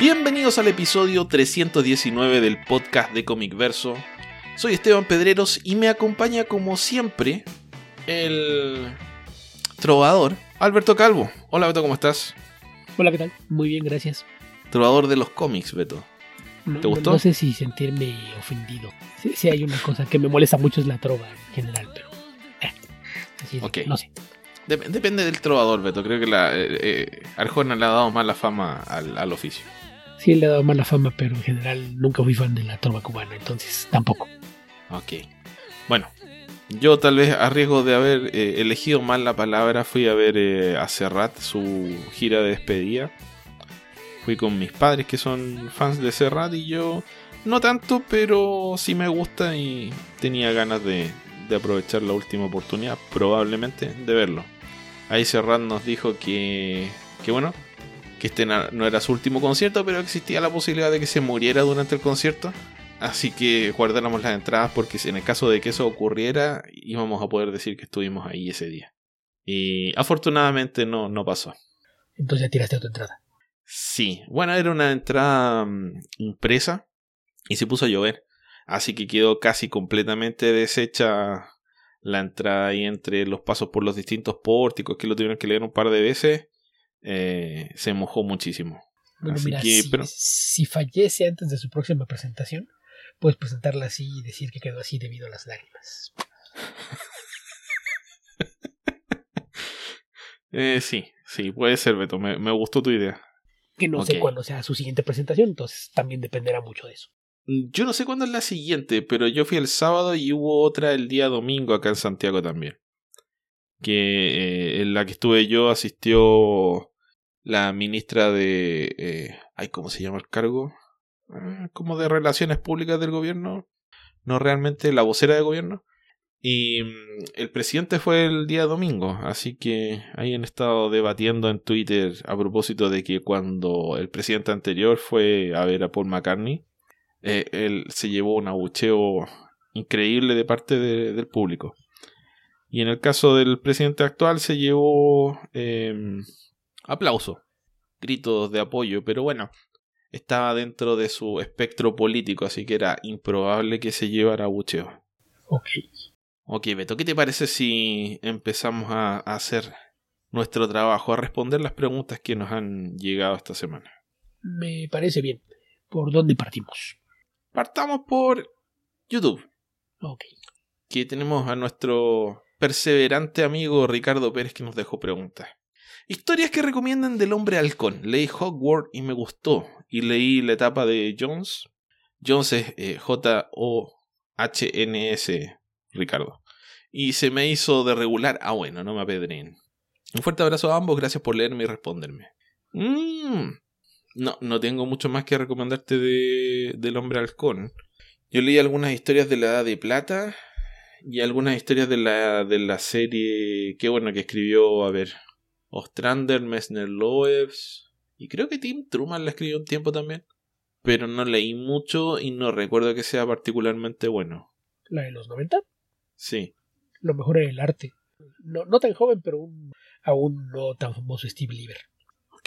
Bienvenidos al episodio 319 del podcast de Comic Verso. Soy Esteban Pedreros y me acompaña como siempre el trovador Alberto Calvo. Hola Beto, ¿cómo estás? Hola, ¿qué tal? Muy bien, gracias. Trovador de los cómics, Beto. ¿Te gustó? No sé si sentirme ofendido. Sí hay una cosa que me molesta mucho, es la trova en general, pero... así es, Okay. No sé. Depende del trovador, Beto. Creo que Arjona le ha dado más la fama al oficio. Sí le he dado mala fama, pero en general nunca fui fan de la trova cubana, entonces tampoco. Ok. Bueno, yo tal vez a riesgo de haber elegido mal la palabra, fui a ver a Serrat su gira de despedida. Fui con mis padres que son fans de Serrat y yo no tanto, pero sí me gusta y tenía ganas de aprovechar la última oportunidad, probablemente, de verlo. Ahí Serrat nos dijo que bueno, que este no era su último concierto, pero existía la posibilidad de que se muriera durante el concierto. Así que guardáramos las entradas porque en el caso de que eso ocurriera íbamos a poder decir que estuvimos ahí ese día. Y afortunadamente no pasó. Entonces ya tiraste tu entrada. Sí, bueno, era una entrada impresa y se puso a llover. Así que quedó casi completamente deshecha la entrada ahí entre los pasos por los distintos pórticos que lo tuvieron que leer un par de veces. Se mojó muchísimo. Bueno, Así mira, que, si fallece antes de su próxima presentación, puedes presentarla así y decir que quedó así debido a las lágrimas. Sí, puede ser, Beto. Me gustó tu idea. Que no Okay. sé cuándo sea su siguiente presentación, entonces también dependerá mucho de eso. Yo no sé cuándo es la siguiente, pero yo fui el sábado y hubo otra el día domingo acá en Santiago también. Que en la que estuve yo asistió la ministra de... ¿cómo se llama el cargo? Como de Relaciones Públicas del gobierno. No realmente la vocera de gobierno. Y el presidente fue el día domingo, así que ahí han estado debatiendo en Twitter a propósito de que cuando el presidente anterior fue a ver a Paul McCartney, él se llevó un abucheo increíble de parte del público. Y en el caso del presidente actual se llevó aplausos, gritos de apoyo, pero bueno, estaba dentro de su espectro político, así que era improbable que se llevara abucheo. Ok, Beto, ¿qué te parece si empezamos a hacer nuestro trabajo, a responder las preguntas que nos han llegado esta semana? Me parece bien. ¿Por dónde partimos? Partamos por YouTube. Ok. Que tenemos a nuestro perseverante amigo Ricardo Pérez que nos dejó preguntas. Historias que recomiendan del hombre halcón. Leí Hogwarts y me gustó. Y leí la etapa de Jones. Jones es Johns, Ricardo. Y se me hizo de regular. Bueno, no me apedreen. Un fuerte abrazo a ambos. Gracias por leerme y responderme. No tengo mucho más que recomendarte del hombre halcón. Yo leí algunas historias de la Edad de Plata y algunas historias de la serie que escribió, Ostrander, Messner Loebs, y creo que Tim Truman la escribió un tiempo también, pero no leí mucho y no recuerdo que sea particularmente bueno. ¿La de los 90? Sí. Lo mejor era el arte. No tan joven, pero aún no tan famoso Steve Lieber. Ok.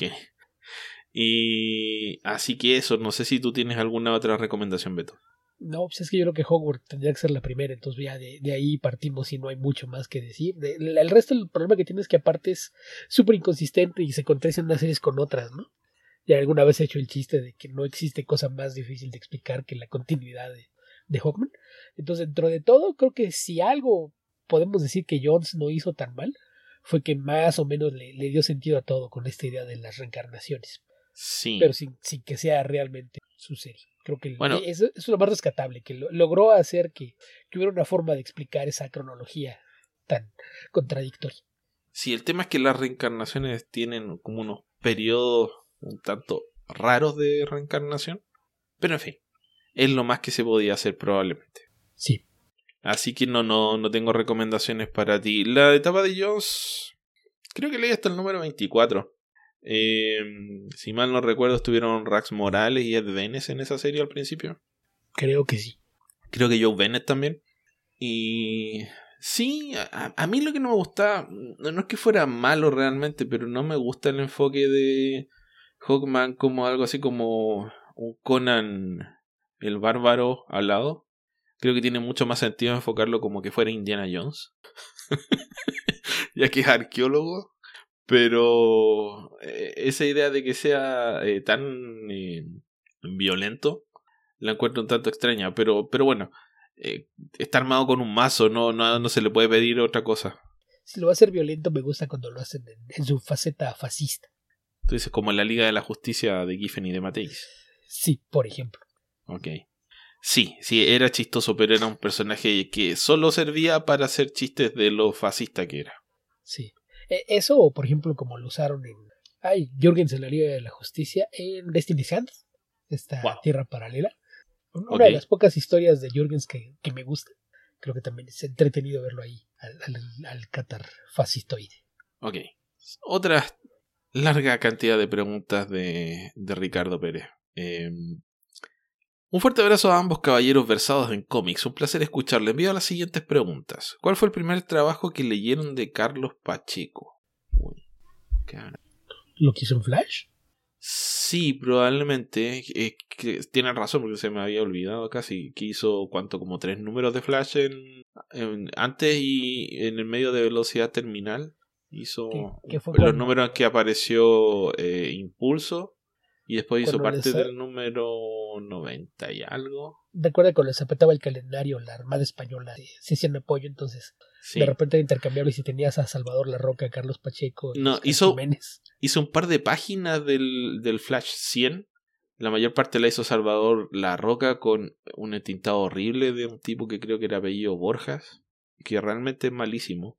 Y así que eso, no sé si tú tienes alguna otra recomendación, Beto. No, pues es que yo creo que Hogwarts tendría que ser la primera, entonces ya de ahí partimos y no hay mucho más que decir. El resto, el problema que tiene es que aparte es súper inconsistente y se contradicen unas series con otras, ¿no? Ya alguna vez he hecho el chiste de que no existe cosa más difícil de explicar que la continuidad de Hogwarts. Entonces, dentro de todo, creo que si algo podemos decir que Jones no hizo tan mal, fue que más o menos le dio sentido a todo con esta idea de las reencarnaciones. Sí. Pero sin que sea realmente su serie. Creo que eso es lo más rescatable, que logró hacer que hubiera una forma de explicar esa cronología tan contradictoria. Sí, el tema es que las reencarnaciones tienen como unos periodos un tanto raros de reencarnación, pero en fin, es lo más que se podía hacer probablemente. Sí. Así que no tengo recomendaciones para ti. La etapa de Jones, creo que leí hasta el número 24. Si mal no recuerdo, estuvieron Rax Morales y Ed Benes en esa serie al principio. Creo que sí. Creo que Joe Bennett también. Y sí, a mí lo que no me gusta, no es que fuera malo realmente, pero no me gusta el enfoque de Hawkman como algo así como un Conan el bárbaro al lado. Creo que tiene mucho más sentido enfocarlo como que fuera Indiana Jones, ya que es arqueólogo. Pero esa idea de que sea tan violento la encuentro un tanto extraña. Pero bueno, está armado con un mazo, no se le puede pedir otra cosa. Si lo va a hacer violento, me gusta cuando lo hacen en su faceta fascista. Entonces, como en la Liga de la Justicia de Giffen y de Matisse. Sí, por ejemplo. Ok. Sí, era chistoso, pero era un personaje que solo servía para hacer chistes de lo fascista que era. Sí. Eso, o por ejemplo, como lo usaron en Jürgens en la Liga de la Justicia, en Destiny's Hand, esta tierra paralela. Una de las pocas historias de Jürgens que me gusta. Creo que también es entretenido verlo ahí, al Qatar fascistoide. Ok. Otra larga cantidad de preguntas de Ricardo Pérez. Un fuerte abrazo a ambos caballeros versados en cómics. Un placer escucharles. Envío las siguientes preguntas. ¿Cuál fue el primer trabajo que leyeron de Carlos Pacheco? Uy, ¿Lo que hizo en Flash? Sí, probablemente. Tienen razón porque se me había olvidado casi que hizo como 3 números de Flash antes y en el medio de Velocidad Terminal. Hizo ¿Qué fue los números en que apareció Impulso. Y después hizo parte del número 90 y algo. Recuerda cuando les apretaba el calendario, la Armada Española se hacían apoyo, entonces de repente era intercambiable si tenías a Salvador La Roca, a Carlos Pacheco y hizo un par de páginas del Flash 100. La mayor parte la hizo Salvador La Roca con un entintado horrible de un tipo que creo que era apellido Borjas, que realmente es malísimo.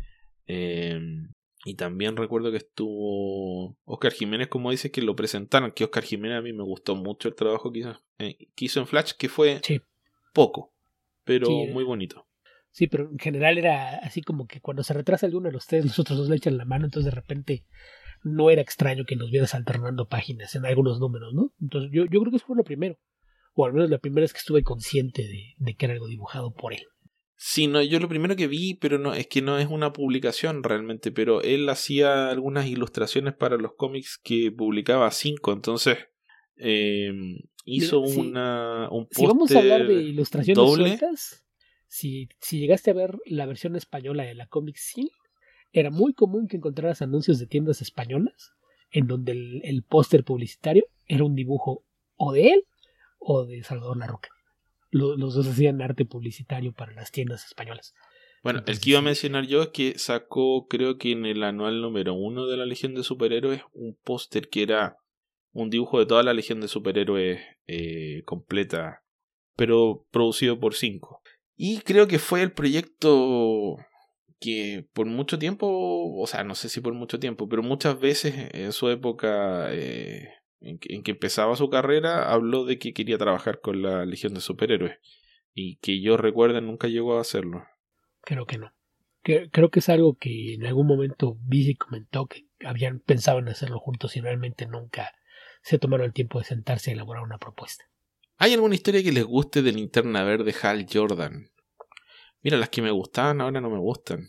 Y también recuerdo que estuvo Oscar Jiménez, como dices, que lo presentaron. Que Oscar Jiménez a mí me gustó mucho el trabajo que hizo en Flash, que fue poco, pero muy bonito. Sí, pero en general era así como que cuando se retrasa alguno de los tres, los otros dos le echan la mano, entonces de repente no era extraño que nos vieras alternando páginas en algunos números, ¿no? Entonces yo creo que eso fue lo primero, o al menos la primera vez que estuve consciente de que era algo dibujado por él. Sí, yo lo primero que vi, pero no es que no es una publicación realmente, pero él hacía algunas ilustraciones para los cómics que publicaba 5, entonces hizo un póster. Si vamos a hablar de ilustraciones sueltas, si llegaste a ver la versión española de la Comic Scene, era muy común que encontraras anuncios de tiendas españolas en donde el póster publicitario era un dibujo o de él o de Salvador La Roca. Los dos hacían arte publicitario para las tiendas españolas. Bueno, entonces, el que iba a mencionar yo es que sacó, creo que en el anual número 1 de la Legión de Superhéroes, un póster que era un dibujo de toda la Legión de Superhéroes completa, pero producido por 5. Y creo que fue el proyecto que por mucho tiempo, o sea, no sé si por mucho tiempo, pero muchas veces en su época en que empezaba su carrera, habló de que quería trabajar con la Legión de Superhéroes. Y que yo recuerde nunca llegó a hacerlo. Creo que no. Creo que es algo que en algún momento Bici comentó que habían pensado en hacerlo juntos y realmente nunca se tomaron el tiempo de sentarse a elaborar una propuesta. ¿Hay alguna historia que les guste de Linterna Verde Hal Jordan? Mira, las que me gustaban ahora no me gustan.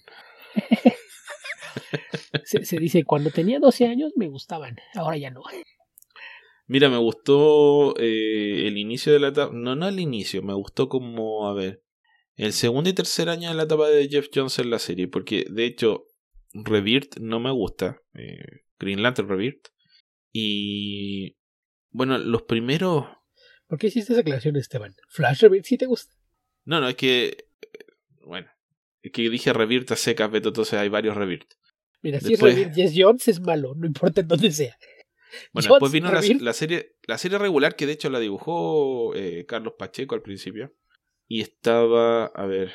se dice, cuando tenía 12 años me gustaban, ahora ya no. Mira, me gustó el inicio de la etapa. No el inicio, me gustó como, el segundo y tercer año de la etapa de Jeff Jones en la serie. Porque, de hecho, Rebirth no me gusta. Green Lantern Rebirth. Y, bueno, los primeros... ¿Por qué hiciste esa aclaración, Esteban? ¿Flash Rebirth sí te gusta? No, es que... Bueno, es que dije Rebirth a secas, Beto, entonces hay varios Rebirth. Mira, después... si es Rebirth Jeff Jones es malo, no importa en dónde sea. Bueno, después vino la serie regular, que de hecho la dibujó Carlos Pacheco al principio. Y estaba,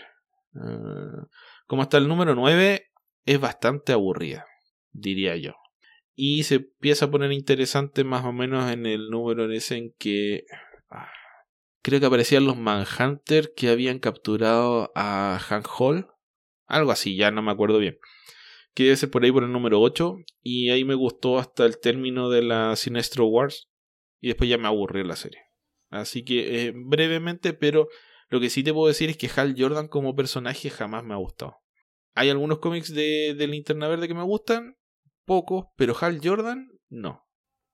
como hasta el número 9, es bastante aburrida, diría yo. Y se empieza a poner interesante más o menos en el número en ese en que... creo que aparecían los Manhunter que habían capturado a Hank Hall. Algo así, ya no me acuerdo bien. Que debe ser por ahí por el número 8. Y ahí me gustó hasta el término de la Sinestro Wars. Y después ya me aburrió la serie. Así que brevemente, pero lo que sí te puedo decir es que Hal Jordan como personaje jamás me ha gustado. Hay algunos cómics de Linterna Verde que me gustan, pocos, pero Hal Jordan no.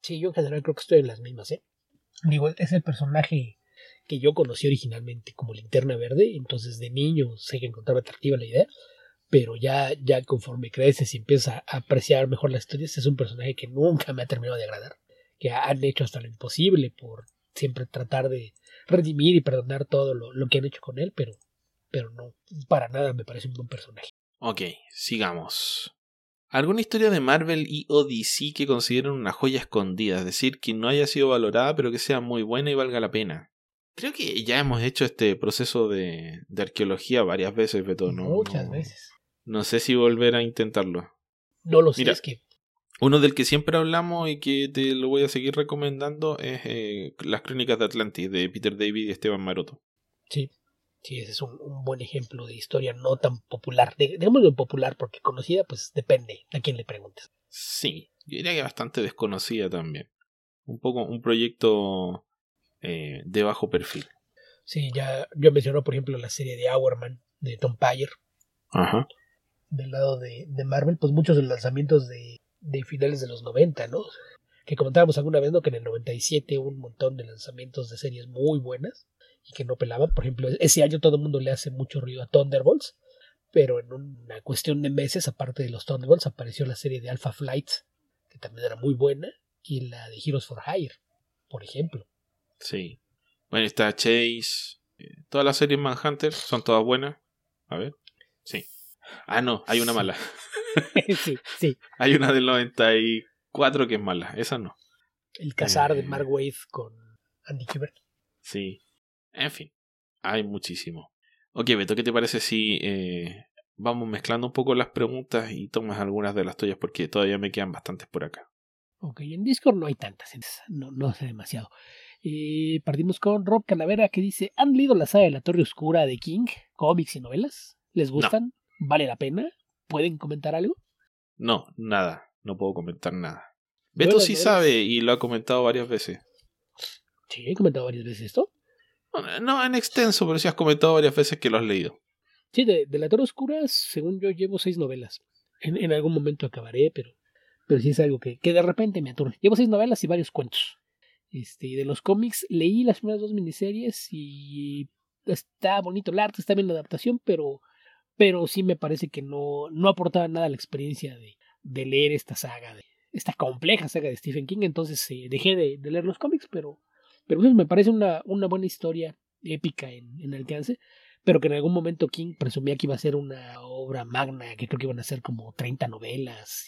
Sí, yo en general creo que estoy en las mismas, ¿eh? Digo, es el personaje que yo conocí originalmente como Linterna Verde, entonces de niño sé que encontraba atractiva la idea, pero ya conforme creces y empiezas a apreciar mejor las historias, es un personaje que nunca me ha terminado de agradar, que han hecho hasta lo imposible por siempre tratar de redimir y perdonar todo lo que han hecho con él, pero no, para nada me parece un buen personaje. Ok, sigamos. ¿Alguna historia de Marvel y o DC que consideren una joya escondida? Es decir, que no haya sido valorada, pero que sea muy buena y valga la pena. Creo que ya hemos hecho este proceso de arqueología varias veces, Beto. Muchas veces. No sé si volver a intentarlo. No lo sé, Mira, es que... uno del que siempre hablamos y que te lo voy a seguir recomendando es Las Crónicas de Atlantis, de Peter David y Esteban Maroto. Sí, sí, ese es un buen ejemplo de historia no tan popular. Digámoslo popular, porque conocida, pues depende a quién le preguntes. Sí, yo diría que bastante desconocida también. Un poco un proyecto de bajo perfil. Sí, ya yo menciono, por ejemplo, la serie de Hourman, de Tom Payer. Ajá. Del lado de Marvel, pues muchos de los lanzamientos de finales de los 90, ¿no? Que comentábamos alguna vez, ¿no? Que en el 97 hubo un montón de lanzamientos de series muy buenas y que no pelaban. Por ejemplo, ese año todo el mundo le hace mucho ruido a Thunderbolts, pero en una cuestión de meses, aparte de los Thunderbolts, apareció la serie de Alpha Flight, que también era muy buena, y la de Heroes for Hire, por ejemplo. Sí. Bueno, está Chase. Todas las series Manhunter son todas buenas. A ver. Sí. Ah, no, hay una mala. Sí, sí. Hay una del 94 que es mala. Esa no. El Cazar de Mark Waid con Andy Kubert. Sí. En fin. Hay muchísimo. Ok, Beto, ¿qué te parece si vamos mezclando un poco las preguntas y tomas algunas de las tuyas? Porque todavía me quedan bastantes por acá. Ok, en Discord no hay tantas, no sé demasiado. Partimos con Rob Calavera que dice: ¿han leído la saga de La Torre Oscura de King? ¿Cómics y novelas? ¿Les gustan? No. ¿Vale la pena? ¿Pueden comentar algo? No, nada. No puedo comentar nada. Beto sí sabe y lo ha comentado varias veces. Sí, he comentado varias veces esto. No en extenso, pero sí has comentado varias veces que lo has leído. Sí, de La Torre Oscura, según yo, llevo 6 novelas. En algún momento acabaré, pero sí es algo que de repente me aturde. Llevo 6 novelas y varios cuentos. De los cómics leí las primeras 2 miniseries y está bonito el arte, está bien la adaptación, pero sí me parece que no aportaba nada a la experiencia de leer esta saga, esta compleja saga de Stephen King. Entonces dejé de leer los cómics, pero pues me parece una buena historia épica en alcance, pero que en algún momento King presumía que iba a ser una obra magna, que creo que iban a ser como 30 novelas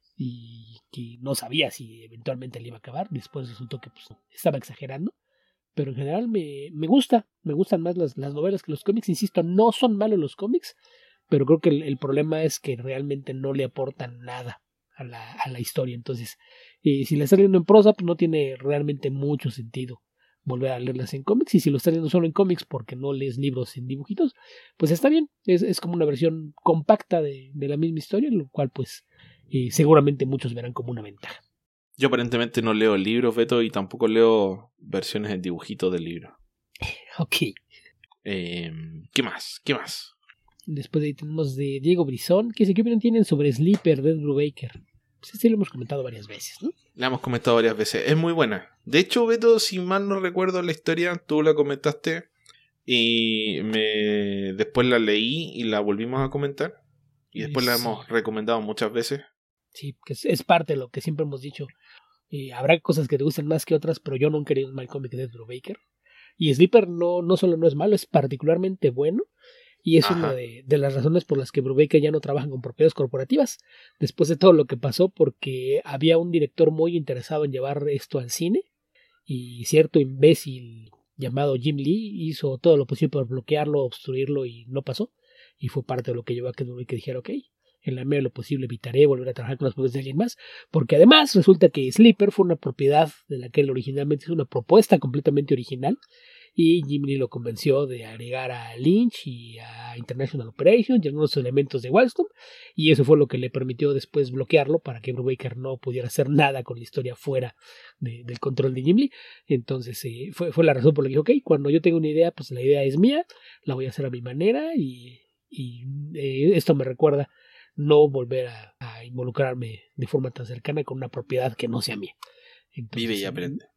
y que no sabía si eventualmente le iba a acabar. Después resultó que pues, estaba exagerando. Pero en general me gustan más las novelas que los cómics. Insisto, no son malos los cómics, pero creo que el problema es que realmente no le aportan nada a la historia. Entonces, si la estás leyendo en prosa, pues no tiene realmente mucho sentido volver a leerlas en cómics. Y si lo estás leyendo solo en cómics porque no lees libros en dibujitos, pues está bien. Es como una versión compacta de la misma historia, lo cual pues seguramente muchos verán como una ventaja. Yo aparentemente no leo libros, Beto, y tampoco leo versiones en dibujitos del libro. Ok. ¿Qué más? Después de ahí tenemos de Diego Brizón, que dice: ¿qué opinión tienen sobre Sleeper de Ed Brubaker? Pues sí lo hemos comentado varias veces, ¿no? La hemos comentado varias veces. Es muy buena. De hecho, Beto, si mal no recuerdo la historia, tú la comentaste y después la leí y la volvimos a comentar. Y después la hemos recomendado muchas veces. Sí, que es parte de lo que siempre hemos dicho. Habrá cosas que te gusten más que otras, pero yo nunca he querido un mal cómic de Ed Brubaker. Y Sleeper no solo no es malo, es particularmente bueno. Y es una de las razones por las que Brubaker ya no trabaja con propiedades corporativas, después de todo lo que pasó, porque había un director muy interesado en llevar esto al cine, y cierto imbécil llamado Jim Lee hizo todo lo posible por bloquearlo, obstruirlo, y no pasó. Y fue parte de lo que llevó a que Brubaker dijera: ok, en la medida de lo posible evitaré volver a trabajar con las propiedades de alguien más, porque además resulta que Sleeper fue una propiedad de la que él originalmente es una propuesta completamente original, y Jim Lee lo convenció de agregar a Lynch y a International Operations y algunos elementos de Wildstorm, y eso fue lo que le permitió después bloquearlo para que Brubaker no pudiera hacer nada con la historia fuera del control de Jim Lee. Entonces fue la razón por la que dije: ok, cuando yo tengo una idea, pues la idea es mía, la voy a hacer a mi manera, y esto me recuerda no volver a involucrarme de forma tan cercana con una propiedad que no sea mía. Entonces, vive y aprende.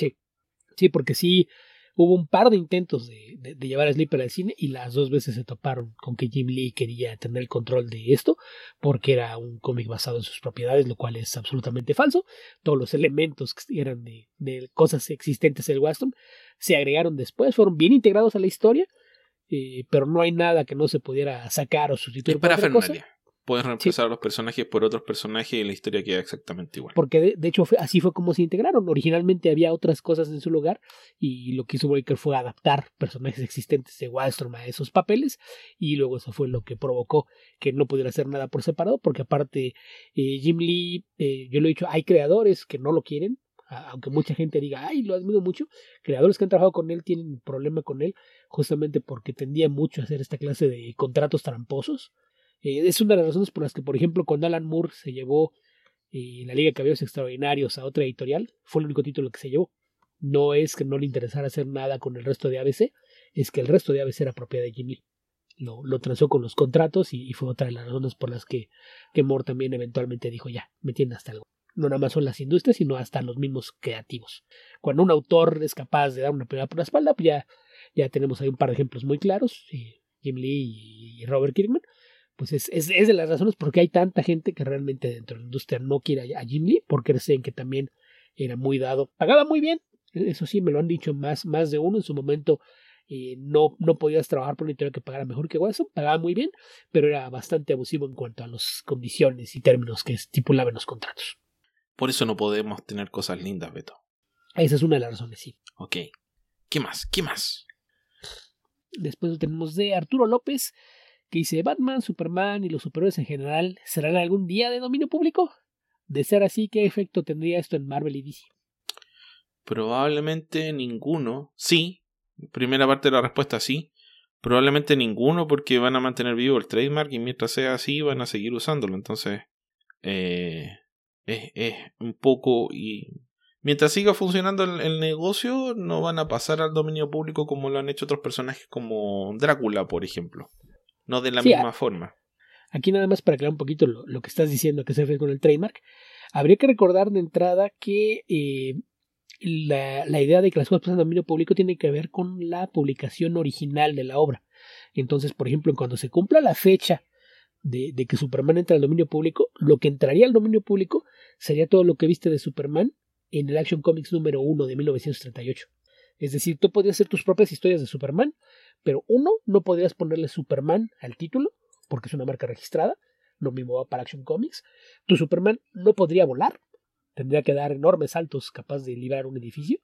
Sí, porque sí hubo un par de intentos de llevar a Sleeper al cine y las 2 veces se toparon con que Jim Lee quería tener el control de esto porque era un cómic basado en sus propiedades, lo cual es absolutamente falso. Todos los elementos que eran de cosas existentes del Wildstorm se agregaron después, fueron bien integrados a la historia, pero no hay nada que no se pudiera sacar o sustituir Es por otra cosa. parafernalia. Puedes reemplazar a los personajes por otros personajes y la historia queda exactamente igual. Porque de hecho así fue como se integraron. Originalmente había otras cosas en su lugar y lo que hizo Breaker fue adaptar personajes existentes de Wildstorm a esos papeles y luego eso fue lo que provocó que no pudiera hacer nada por separado porque aparte Jim Lee, yo lo he dicho, hay creadores que no lo quieren, aunque mucha gente diga, ay, lo admiro mucho, creadores que han trabajado con él tienen problema con él justamente porque tendía mucho a hacer esta clase de contratos tramposos. Es una de las razones por las que, por ejemplo, cuando Alan Moore se llevó la Liga de Caballeros Extraordinarios a otra editorial, fue el único título que se llevó. No es que no le interesara hacer nada con el resto de ABC, es que el resto de ABC era propiedad de Jim Lee. Lo transó con los contratos y fue otra de las razones por las que Moore también eventualmente dijo, ya, me tienen hasta algo. No nada más son las industrias, sino hasta los mismos creativos. Cuando un autor es capaz de dar una pelea por la espalda, pues ya tenemos ahí un par de ejemplos muy claros, Jim Lee y Robert Kirkman. Pues es de las razones por qué hay tanta gente que realmente dentro de la industria no quiere a Jim Lee, porque creen que también era muy dado, pagaba muy bien, eso sí me lo han dicho más de uno en su momento. No podías trabajar por una editorial que pagara mejor que Wildstorm, pagaba muy bien, pero era bastante abusivo en cuanto a las condiciones y términos que estipulaban los contratos. Por eso no podemos tener cosas lindas, Beto. Esa es una de las razones, sí. Ok. ¿Qué más? ¿Qué más? Después tenemos de Arturo López, que dice, Batman, Superman y los superhéroes en general ¿serán algún día de dominio público? De ser así, ¿qué efecto tendría esto en Marvel y DC? Probablemente ninguno. Sí. Primera parte de la respuesta, sí. Probablemente ninguno porque van a mantener vivo el trademark y mientras sea así van a seguir usándolo. Entonces, es un poco... y mientras siga funcionando el negocio, no van a pasar al dominio público como lo han hecho otros personajes como Drácula, por ejemplo. No de la misma forma. Aquí nada más para aclarar un poquito lo que estás diciendo que se refiere con el trademark. Habría que recordar de entrada que la idea de que las cosas pasan al dominio público tiene que ver con la publicación original de la obra. Entonces, por ejemplo, cuando se cumpla la fecha de que Superman entra al dominio público, lo que entraría al dominio público sería todo lo que viste de Superman en el Action Comics número 1 de 1938. Es decir, tú podrías hacer tus propias historias de Superman, pero no podrías ponerle Superman al título, porque es una marca registrada, lo mismo va para Action Comics. Tu Superman no podría volar, tendría que dar enormes saltos capaz de librar un edificio,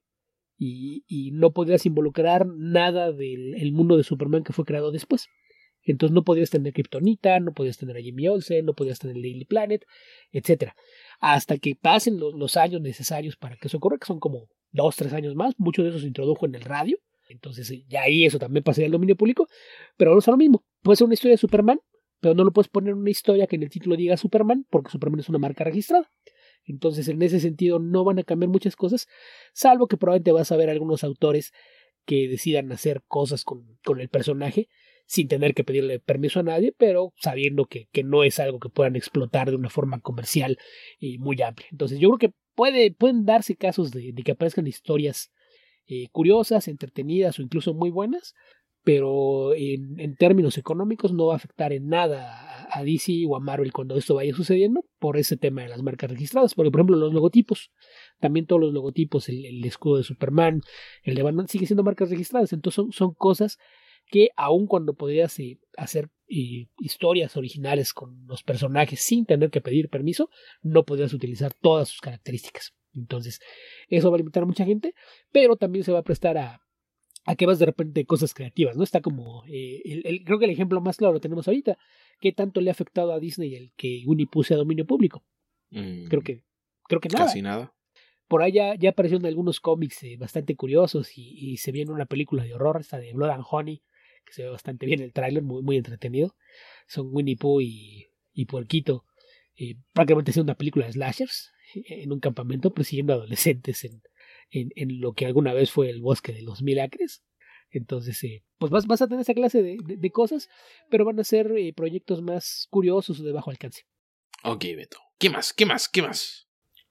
y no podrías involucrar nada del mundo de Superman que fue creado después. Entonces no podías tener Kryptonita, no podías tener a Jimmy Olsen, no podías tener el Daily Planet, etc. Hasta que pasen los años necesarios para que eso ocurra, que son como 2-3 años más. Mucho de eso se introdujo en el radio. Entonces ya ahí eso también pasaría al dominio público. Pero vamos a lo mismo. Puede ser una historia de Superman, pero no lo puedes poner en una historia que en el título diga Superman, porque Superman es una marca registrada. Entonces en ese sentido no van a cambiar muchas cosas, salvo que probablemente vas a ver algunos autores que decidan hacer cosas con el personaje sin tener que pedirle permiso a nadie, pero sabiendo que no es algo que puedan explotar de una forma comercial y muy amplia. Entonces yo creo que pueden darse casos de que aparezcan historias curiosas, entretenidas o incluso muy buenas, pero en términos económicos no va a afectar en nada a DC o a Marvel cuando esto vaya sucediendo por ese tema de las marcas registradas. Porque, por ejemplo, los logotipos, también todos los logotipos, el escudo de Superman, el de Batman, siguen siendo marcas registradas. Entonces son cosas que aun cuando podrías hacer historias originales con los personajes sin tener que pedir permiso, no podrías utilizar todas sus características. Entonces eso va a limitar a mucha gente, pero también se va a prestar a que vas de repente cosas creativas, ¿no? Está como, creo que el ejemplo más claro lo tenemos ahorita. ¿Qué tanto le ha afectado a Disney el que Winnie Pooh sea dominio público? Creo que nada. Casi nada. Por ahí ya aparecieron algunos cómics bastante curiosos y se viene una película de horror, esta de Blood and Honey, que se ve bastante bien el tráiler, muy, muy entretenido. Son Winnie Pooh y Puerquito, prácticamente haciendo una película de slashers en un campamento persiguiendo adolescentes en lo que alguna vez fue el bosque de los 1000 acres. Entonces, pues vas a tener esa clase de cosas, pero van a ser proyectos más curiosos o de bajo alcance. Ok, Beto. ¿Qué más? ¿Qué más? ¿Qué más?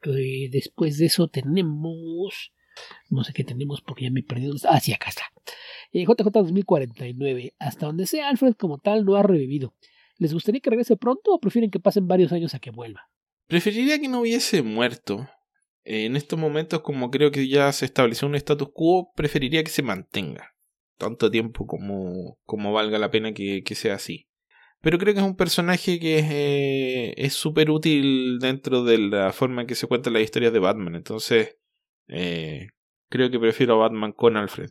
Después de eso tenemos... No sé qué tenemos porque ya me he perdido. Ah, sí, acá está. JJ 2049. Hasta donde sea, Alfred como tal no ha revivido. ¿Les gustaría que regrese pronto o prefieren que pasen varios años a que vuelva? Preferiría que no hubiese muerto. En estos momentos, como creo que ya se estableció un status quo, preferiría que se mantenga. Tanto tiempo como valga la pena que sea así. Pero creo que es un personaje que es súper útil dentro de la forma en que se cuentan las historias de Batman. Entonces, creo que prefiero a Batman con Alfred.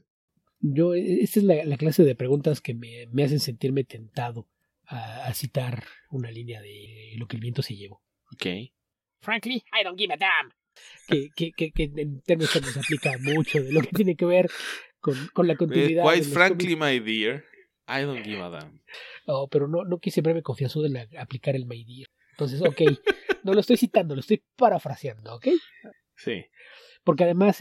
Esta es la clase de preguntas que me hacen sentirme tentado a citar una línea de Lo que el viento se llevó. Ok. Frankly, I don't give a damn. Que en términos se aplica mucho de lo que tiene que ver con la continuidad. Quite frankly, my dear, I don't give a damn. Oh, pero no quise verme confianzudo en aplicar el my dear. Entonces, ok, no lo estoy citando, lo estoy parafraseando, ¿ok? Sí. Porque además,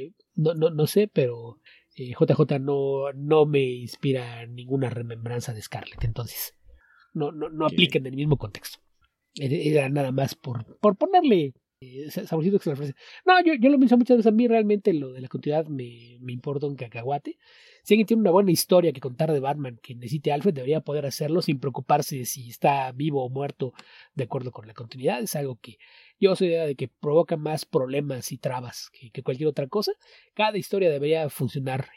no sé, pero JJ no me inspira ninguna remembranza de Scarlett. Entonces, no aplica en el mismo contexto. Era nada más por ponerle saborcito que se le ofrece. No, yo lo menciono muchas veces. A mí realmente lo de la continuidad me importa un cacahuate. Si alguien tiene una buena historia que contar de Batman que necesite Alfred, debería poder hacerlo sin preocuparse de si está vivo o muerto de acuerdo con la continuidad. Es algo que yo soy de que provoca más problemas y trabas que cualquier otra cosa. Cada historia debería funcionar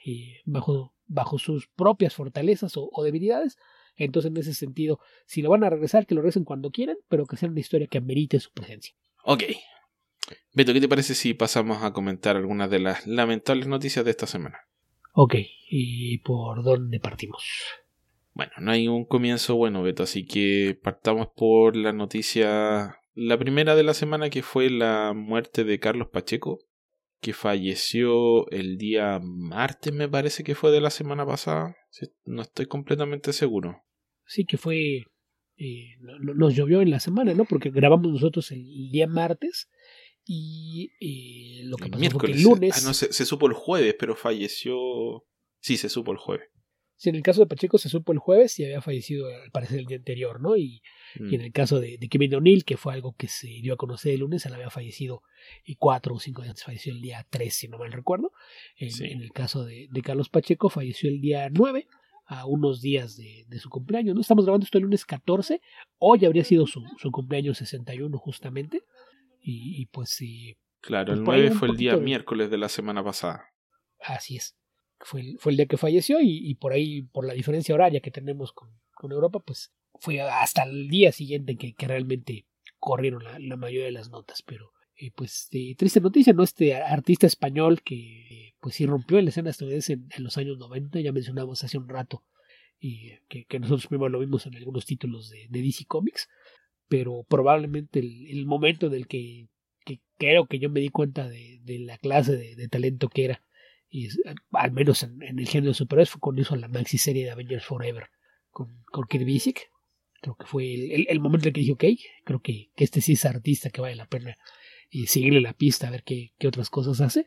bajo sus propias fortalezas o debilidades. Entonces, en ese sentido, si lo van a regresar, que lo regresen cuando quieran, pero que sea una historia que amerite su presencia. Ok. Beto, ¿qué te parece si pasamos a comentar algunas de las lamentables noticias de esta semana? Ok, ¿y por dónde partimos? Bueno, no hay un comienzo bueno, Beto, así que partamos por la noticia, la primera de la semana, que fue la muerte de Carlos Pacheco, que falleció el día martes, me parece que fue de la semana pasada. No estoy completamente seguro. Sí, que fue... nos llovió en la semana, ¿no? Porque grabamos nosotros el día martes y lo que El pasó miércoles. Fue que el lunes... no, se supo el jueves, pero falleció... Sí, se supo el jueves. Sí, en el caso de Pacheco se supo el jueves y había fallecido al parecer el día anterior, ¿no? Y en el caso de Kevin O'Neill, que fue algo que se dio a conocer el lunes, él había fallecido 4 o 5 días antes, falleció el día 3, si no mal recuerdo. En el caso de Carlos Pacheco, falleció el día 9, a unos días de su cumpleaños, ¿no? Estamos grabando esto el lunes 14, hoy habría sido su cumpleaños 61 justamente, y pues sí. Claro, Pues el por ahí 9 fue el día miércoles de la semana pasada. Así es. Fue el día que falleció y por ahí, por la diferencia horaria que tenemos con Europa, pues fue hasta el día siguiente que realmente corrieron la mayoría de las notas. Pero pues triste noticia, ¿no? Este artista español que pues sí rompió en la escena estadounidense en los años 90, ya mencionamos hace un rato, y que nosotros primero lo vimos en algunos títulos de DC Comics, pero probablemente el momento en el que creo que yo me di cuenta de la clase de talento que era, y al menos en el género de superhéroes, fue con eso la maxi serie de Avengers Forever con Kurt Busiek. Creo que fue el momento en el que dije, ok, creo que este sí es artista que vale la pena seguirle la pista, a ver qué otras cosas hace,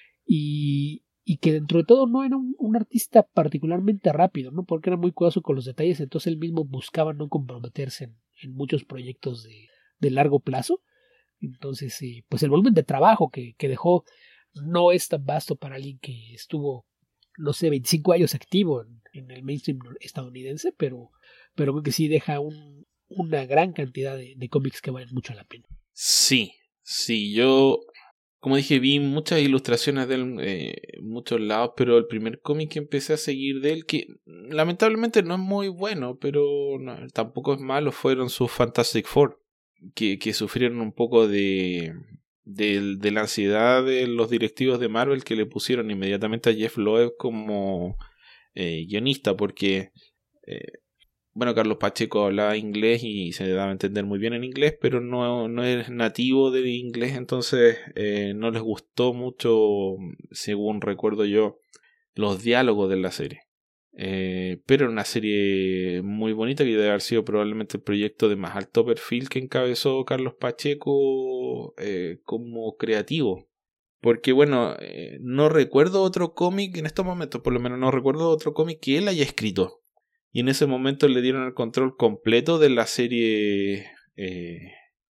y que dentro de todo no era un artista particularmente rápido, ¿no? Porque era muy cuidadoso con los detalles, entonces él mismo buscaba no comprometerse en muchos proyectos de largo plazo. Entonces, pues el volumen de trabajo que dejó no es tan vasto para alguien que estuvo, no sé, 25 años activo en el mainstream estadounidense, pero creo que sí deja una gran cantidad de cómics que valen mucho la pena. Sí, yo, como dije, vi muchas ilustraciones de él en muchos lados, pero el primer cómic que empecé a seguir de él, que lamentablemente no es muy bueno, pero tampoco es malo, fueron sus Fantastic Four, que sufrieron un poco de la ansiedad de los directivos de Marvel, que le pusieron inmediatamente a Jeff Loeb como guionista, porque bueno, Carlos Pacheco hablaba inglés y se daba a entender muy bien en inglés, pero no es nativo del inglés, entonces no les gustó mucho, según recuerdo yo, los diálogos de la serie. Pero era una serie muy bonita, que debe haber sido probablemente el proyecto de más alto perfil que encabezó Carlos Pacheco como creativo. Porque bueno, no recuerdo otro cómic en estos momentos, por lo menos no recuerdo otro cómic que él haya escrito. Y en ese momento le dieron el control completo de la serie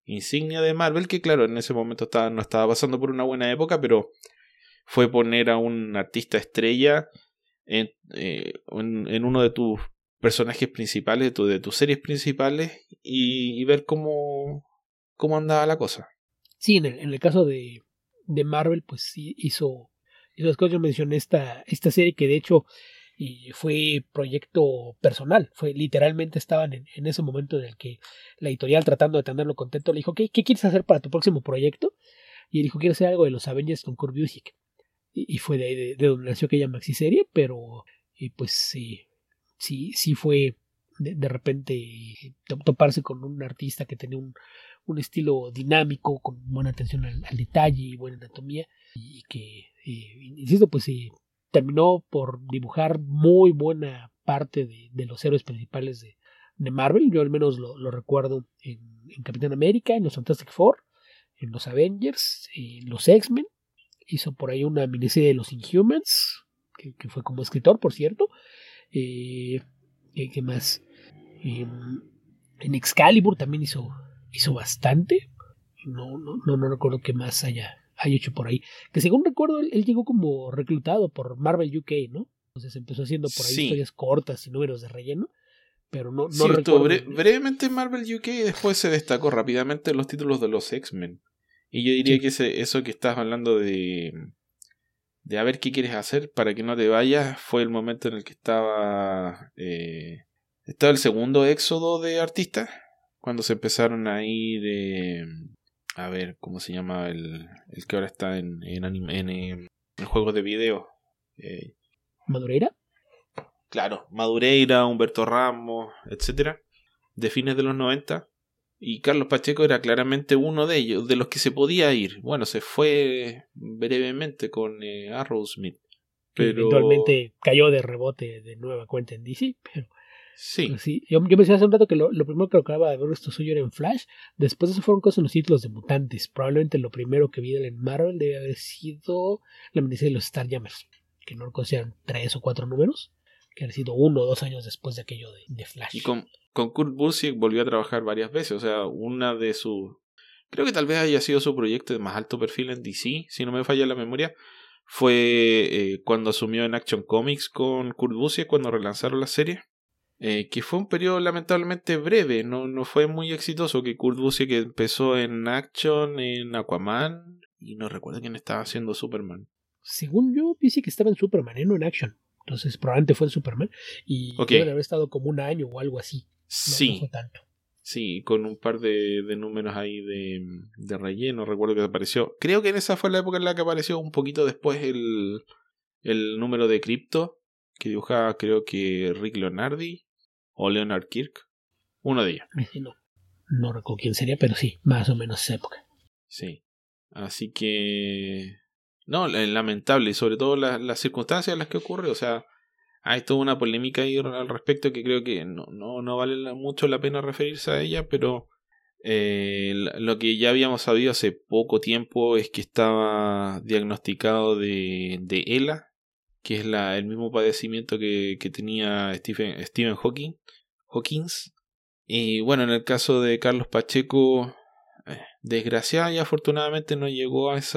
insignia de Marvel, que claro, en ese momento no estaba pasando por una buena época, pero fue poner a un artista estrella en uno de tus personajes principales, de tus series principales, y ver cómo andaba la cosa. Sí, en el caso de Marvel, pues sí hizo las cosas. Yo mencioné esta serie que de hecho fue proyecto personal. Literalmente estaban en ese momento en el que la editorial, tratando de tenerlo contento, le dijo: ¿Qué quieres hacer para tu próximo proyecto? Y él dijo: quiero hacer algo de los Avengers con Kurt Busiek. Y fue de donde nació aquella maxiserie, pero pues sí fue de repente toparse con un artista que tenía un estilo dinámico, con buena atención al detalle y buena anatomía, y que, insisto, pues terminó por dibujar muy buena parte de los héroes principales de Marvel. Yo al menos lo recuerdo en Capitán América, en los Fantastic Four, en los Avengers, en los X-Men. Hizo por ahí una miniserie de los Inhumans, que fue como escritor, por cierto. ¿Qué más? En Excalibur también hizo bastante. No recuerdo qué más haya hecho por ahí. Que según recuerdo, él llegó como reclutado por Marvel UK, ¿no? Entonces empezó haciendo por ahí historias cortas y números de relleno. Pero no estuvo recuerdo. brevemente en Marvel UK y después se destacó rápidamente en los títulos de los X-Men. Y yo diría que eso que estás hablando de a ver qué quieres hacer para que no te vayas, fue el momento en el que estaba el segundo éxodo de artistas, cuando se empezaron a ir, a ver, ¿cómo se llama el que ahora está en juegos de video? ¿Madureira? Claro, Madureira, Humberto Ramos, etcétera, de fines de los 90. Y Carlos Pacheco era claramente uno de ellos, de los que se podía ir. Bueno, se fue brevemente con Arrowsmith. Que eventualmente cayó de rebote de nueva cuenta en DC, pero sí. Pero sí. Yo mencioné hace un rato que lo primero que acababa de ver esto suyo era en Flash. Después de eso fueron cosas en los títulos de Mutantes. Probablemente lo primero que vi de él en Marvel debe haber sido la miniserie de los Starjammers, que no consideran 3 o 4 números, que han sido 1 o 2 años después de aquello de Flash. Y con Kurt Busiek volvió a trabajar varias veces. O sea, una de sus... Creo que tal vez haya sido su proyecto de más alto perfil en DC, si no me falla la memoria. Fue cuando asumió en Action Comics con Kurt Busiek, cuando relanzaron la serie. Que fue un periodo lamentablemente breve, no fue muy exitoso. Que Kurt Busiek empezó en Action, en Aquaman, y no recuerdo quién estaba haciendo Superman. Según yo, dice que estaba en Superman, no en Action. Entonces probablemente fue en Superman. Y debe haber estado como un año o algo así. No fue tanto. Sí, con un par de números ahí de relleno. Recuerdo que apareció. Creo que en esa fue la época en la que apareció un poquito después el número de Crypto, que dibujaba creo que Rick Leonardi o Leonard Kirk. Uno de ellos. No recuerdo quién sería, pero sí, más o menos esa época. Sí. Así que... No, lamentable. Y sobre todo las circunstancias en las que ocurre. O sea, hay toda una polémica ahí al respecto que creo que no vale mucho la pena referirse a ella, pero lo que ya habíamos sabido hace poco tiempo es que estaba diagnosticado de ELA, que es el mismo padecimiento que tenía Stephen Hawkins. Y bueno, en el caso de Carlos Pacheco, desgraciada y afortunadamente no llegó a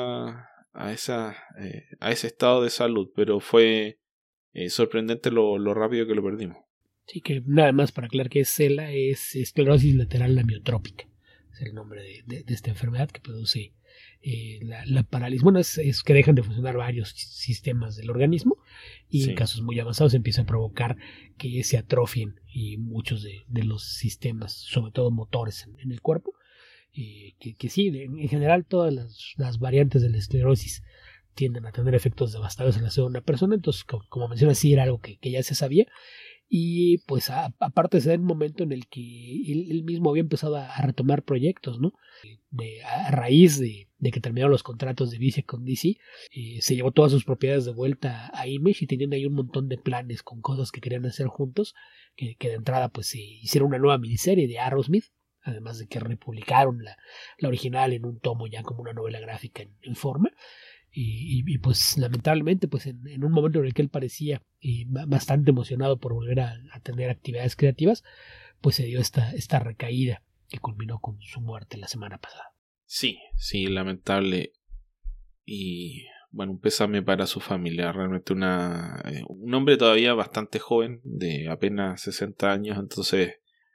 ese estado de salud, pero fue sorprendente lo rápido que lo perdimos. Sí, que nada más para aclarar que ELA es esclerosis lateral amiotrópica. Es el nombre de esta enfermedad que produce la parálisis. Bueno, es que dejan de funcionar varios sistemas del organismo y en casos muy avanzados empieza a provocar que se atrofien y muchos de los sistemas, sobre todo motores en el cuerpo. Que sí, en general todas las variantes de la esclerosis tienden a tener efectos devastadores en la salud de una persona. Entonces, como mencionas, sí era algo que ya se sabía. Y pues aparte se da un momento en el que él mismo había empezado a retomar proyectos, ¿no? A raíz de que terminaron los contratos de Vice con DC, se llevó todas sus propiedades de vuelta a Image y tenían ahí un montón de planes con cosas que querían hacer juntos, que de entrada pues hicieron una nueva miniserie de Arrowsmith, además de que republicaron la original en un tomo ya como una novela gráfica en forma. Y pues lamentablemente pues en un momento en el que él parecía bastante emocionado por volver a tener actividades creativas, pues se dio esta recaída que culminó con su muerte la semana pasada. Sí, lamentable. Y bueno, un pésame para su familia. Realmente un hombre todavía bastante joven, de apenas 60 años. Entonces,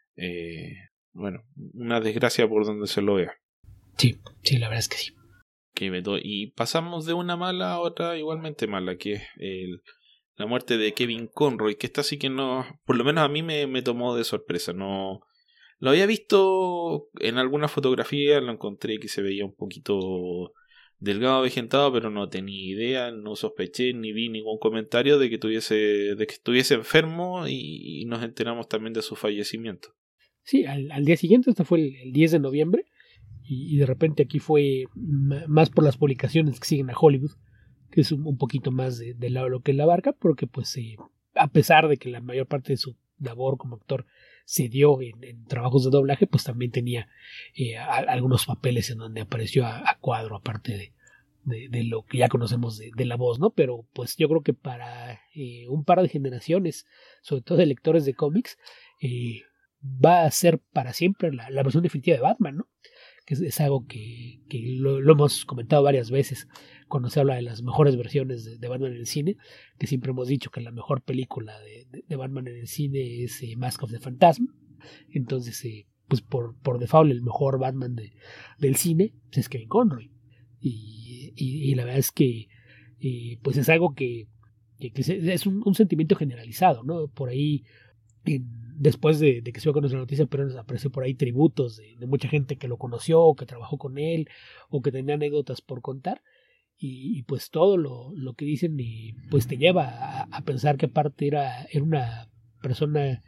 bueno, una desgracia por donde se lo vea. Sí, la verdad es que sí. Y pasamos de una mala a otra igualmente mala, que es la muerte de Kevin Conroy, que esta sí que no, por lo menos a mí me tomó de sorpresa. No lo había visto en alguna fotografía, lo encontré que se veía un poquito delgado, avejentado, pero no tenía idea, no sospeché ni vi ningún comentario de que estuviese enfermo, y nos enteramos también de su fallecimiento. Sí, al día siguiente, esto fue el 10 de noviembre, y de repente aquí fue más por las publicaciones que siguen a Hollywood, que es un poquito más de lo que él abarca, porque pues a pesar de que la mayor parte de su labor como actor se dio en trabajos de doblaje, pues también tenía algunos papeles en donde apareció a cuadro, aparte de lo que ya conocemos de la voz, ¿no? Pero pues yo creo que para un par de generaciones, sobre todo de lectores de cómics, va a ser para siempre la versión definitiva de Batman, ¿no? Que es algo que lo hemos comentado varias veces cuando se habla de las mejores versiones de Batman en el cine, que siempre hemos dicho que la mejor película de Batman en el cine es Mask of the Phantasm. Entonces, pues por default el mejor Batman del cine pues es Kevin Conroy. Y la verdad es que pues es algo que es un sentimiento generalizado, ¿no? Por ahí, después de que se dio a conocer la noticia, pero apareció por ahí tributos de mucha gente que lo conoció, o que trabajó con él, o que tenía anécdotas por contar. Y pues todo lo que dicen pues te lleva a pensar que aparte era una persona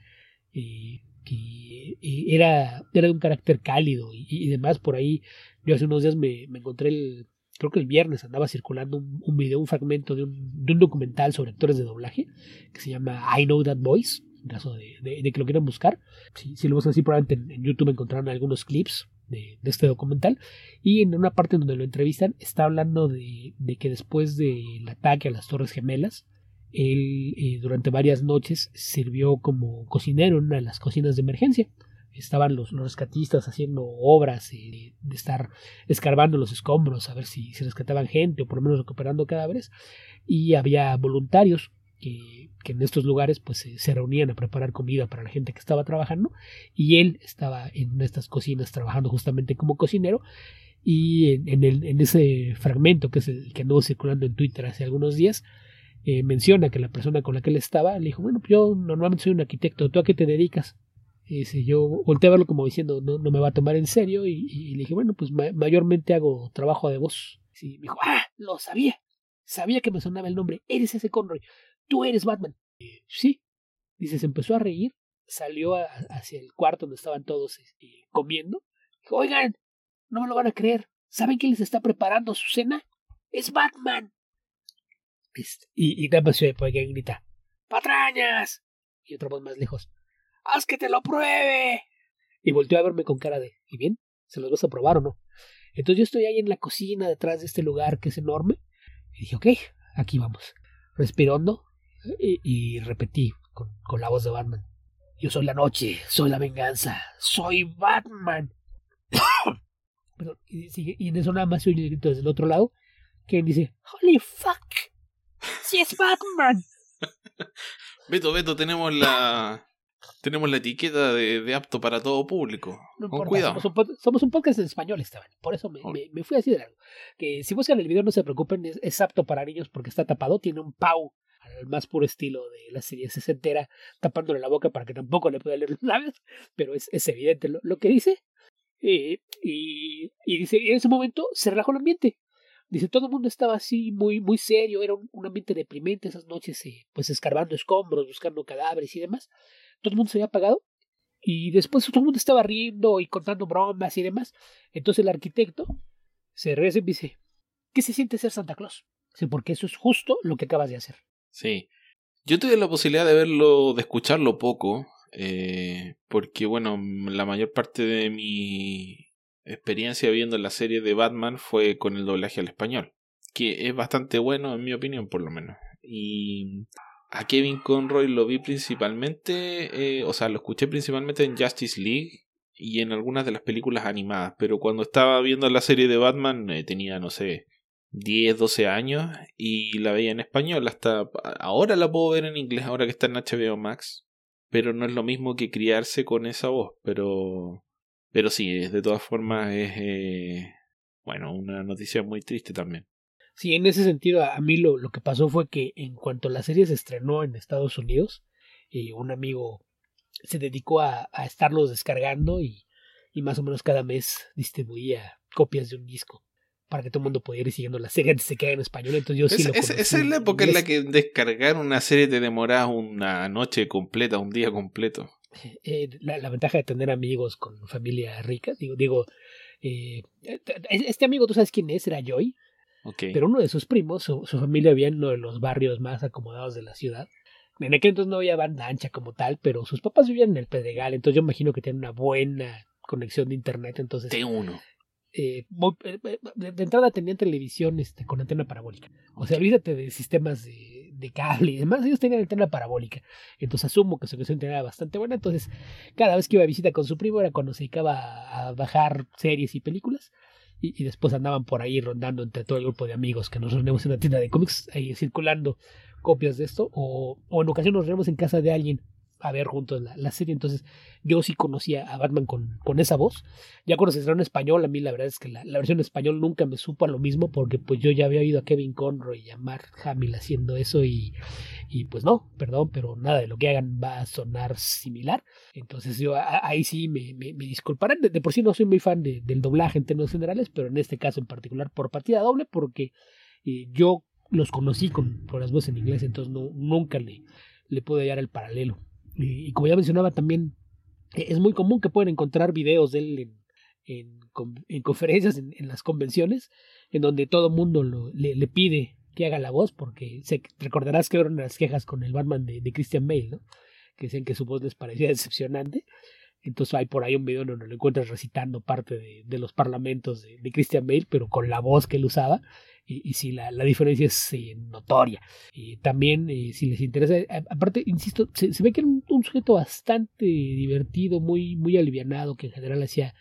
que era de un carácter cálido y demás. Por ahí yo hace unos días me encontré creo que el viernes andaba circulando un video, un fragmento de un documental sobre actores de doblaje que se llama I Know That Voice, en caso de que lo quieran buscar. Si lo buscan así, probablemente en YouTube encontrarán algunos clips de este documental, y en una parte donde lo entrevistan está hablando de que después del ataque a las Torres Gemelas, él durante varias noches sirvió como cocinero en una de las cocinas de emergencia. Estaban los rescatistas haciendo obras de estar escarbando los escombros a ver si rescataban gente o por lo menos recuperando cadáveres, y había voluntarios que en estos lugares pues se reunían a preparar comida para la gente que estaba trabajando, y él estaba en estas cocinas trabajando justamente como cocinero. Y en ese fragmento, que es el que anduvo circulando en Twitter hace algunos días, menciona que la persona con la que él estaba le dijo: bueno, pues yo normalmente soy un arquitecto, ¿tú a qué te dedicas? Yo volteé a verlo como diciendo no me va a tomar en serio, y le dije: bueno, pues mayormente hago trabajo de voz. Y me dijo: lo sabía que me sonaba el nombre, eres ese Conroy, tú eres Batman. Sí, dice, se empezó a reír, salió hacia el cuarto donde estaban todos comiendo. Dijo: oigan, no me lo van a creer, ¿saben quién les está preparando su cena? Es Batman. Y nada más se oye por alguien grita: ¡patrañas! Y otra voz más lejos: ¡haz que te lo pruebe! Y volteó a verme con cara de: ¿y bien? ¿Se los vas a probar o no? Entonces yo estoy ahí en la cocina detrás de este lugar que es enorme, y dije: ok, aquí vamos. Respiré hondo y repetí con la voz de Batman: yo soy la noche, soy la venganza, soy Batman. Y en eso nada más se oye el grito desde el otro lado, que dice: holy fuck, ¡sí es Batman! Beto, tenemos la etiqueta de apto para todo público. No Con importa, cuidado. somos un podcast en español, Esteban. Por eso me fui así de largo. Que si buscan el video, no se preocupen, es apto para niños porque está tapado. Tiene un pau al más puro estilo de la serie sesentera, tapándole la boca para que tampoco le pueda leer los labios. Pero es evidente lo que dice. Y dice, y en ese momento se relajó el ambiente. Dice, todo el mundo estaba así muy, muy serio, era un ambiente deprimente esas noches, pues escarbando escombros, buscando cadáveres y demás. Todo el mundo se había apagado, y después todo el mundo estaba riendo y contando bromas y demás. Entonces el arquitecto se regresa y dice: ¿qué se siente ser Santa Claus? Sí, porque eso es justo lo que acabas de hacer. Sí. Yo tuve la posibilidad de verlo, de escucharlo poco, porque bueno, la mayor parte de mi experiencia viendo la serie de Batman fue con el doblaje al español, que es bastante bueno en mi opinión, por lo menos. Y a Kevin Conroy lo vi principalmente, lo escuché principalmente en Justice League y en algunas de las películas animadas, pero cuando estaba viendo la serie de Batman tenía, no sé, 10, 12 años y la veía en español. Hasta ahora la puedo ver en inglés, ahora que está en HBO Max, pero no es lo mismo que criarse con esa voz, pero sí, de todas formas es, bueno, una noticia muy triste también. Sí, en ese sentido, a mí lo que pasó fue que en cuanto la serie se estrenó en Estados Unidos, un amigo se dedicó a estarlos descargando y más o menos cada mes distribuía copias de un disco para que todo el mundo pudiera ir siguiendo la serie antes de que haga en español. Entonces yo sí lo conocí. Esa es la época en la que descargar una serie te demoraba una noche completa, un día completo. La ventaja de tener amigos con familia rica, este amigo, ¿tú sabes quién es? Era Joy. Okay. Pero uno de sus primos, su familia vivía en uno de los barrios más acomodados de la ciudad. En aquel entonces no había banda ancha como tal, pero sus papás vivían en el Pedregal, entonces yo imagino que tienen una buena conexión de internet. Entonces, T1. De entrada tenían televisión con antena parabólica. O sea, olvídate de sistemas de cable y demás, ellos tenían antena parabólica. Entonces asumo que su conexión era bastante buena. Entonces, cada vez que iba a visita con su primo era cuando se dedicaba a bajar series y películas. Y después andaban por ahí rondando entre todo el grupo de amigos que nos reunimos en una tienda de cómics, ahí circulando copias de esto, o en ocasiones nos reunimos en casa de alguien a ver juntos la serie. Entonces yo sí conocía a Batman con esa voz. Ya cuando se estrenó en español, a mí la verdad es que la versión en español nunca me supo a lo mismo, porque pues yo ya había oído a Kevin Conroy y a Mark Hamill haciendo eso y pues no, perdón, pero nada de lo que hagan va a sonar similar. Entonces yo ahí sí me disculparán. De por sí no soy muy fan del doblaje en términos generales, pero en este caso en particular por partida doble, porque yo los conocí con las voces en inglés, entonces nunca le pude hallar el paralelo. Y como ya mencionaba también, es muy común que pueden encontrar videos de él en conferencias, en las convenciones, en donde todo el mundo le pide que haga la voz, porque recordarás que eran las quejas con el Batman de Christian Bale, ¿no? Que decían que su voz les parecía decepcionante. Entonces hay por ahí un video donde lo encuentras recitando parte de los parlamentos de Christian Bale, pero con la voz que él usaba. Y sí, la diferencia es notoria. También, si les interesa, aparte, insisto, se ve que era un sujeto bastante divertido, muy, muy alivianado, que en general hacía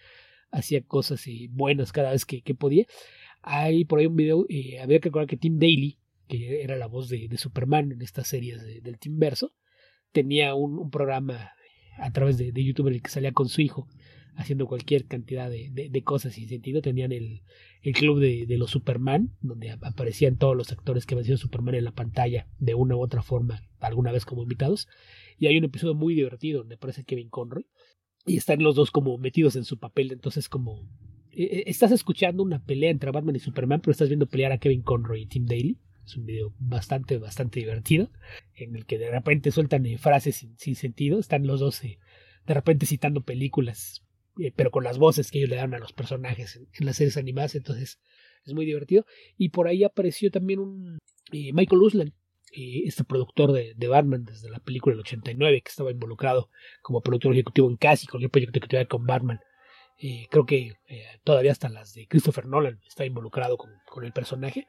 cosas buenas cada vez que podía. Hay por ahí un video, había que recordar que Tim Daly, que era la voz de Superman en estas series del Teamverso, tenía un programa a través de YouTube en el que salía con su hijo haciendo cualquier cantidad de cosas sin sentido. Tenían el club de los Superman, donde aparecían todos los actores que habían sido Superman en la pantalla de una u otra forma, alguna vez como invitados. Y hay un episodio muy divertido donde aparece Kevin Conroy y están los dos como metidos en su papel. Entonces como estás escuchando una pelea entre Batman y Superman, pero estás viendo pelear a Kevin Conroy y Tim Daly. Es un video bastante, bastante divertido, en el que de repente sueltan frases sin sentido. Están los dos de repente citando películas, pero con las voces que ellos le dan a los personajes en las series animadas. Entonces es muy divertido. Y por ahí apareció también un Michael Uslan, este productor de Batman desde la película del 89, que estaba involucrado como productor ejecutivo en casi cualquier proyecto que tuviera con Batman. Creo que todavía hasta las de Christopher Nolan está involucrado con el personaje.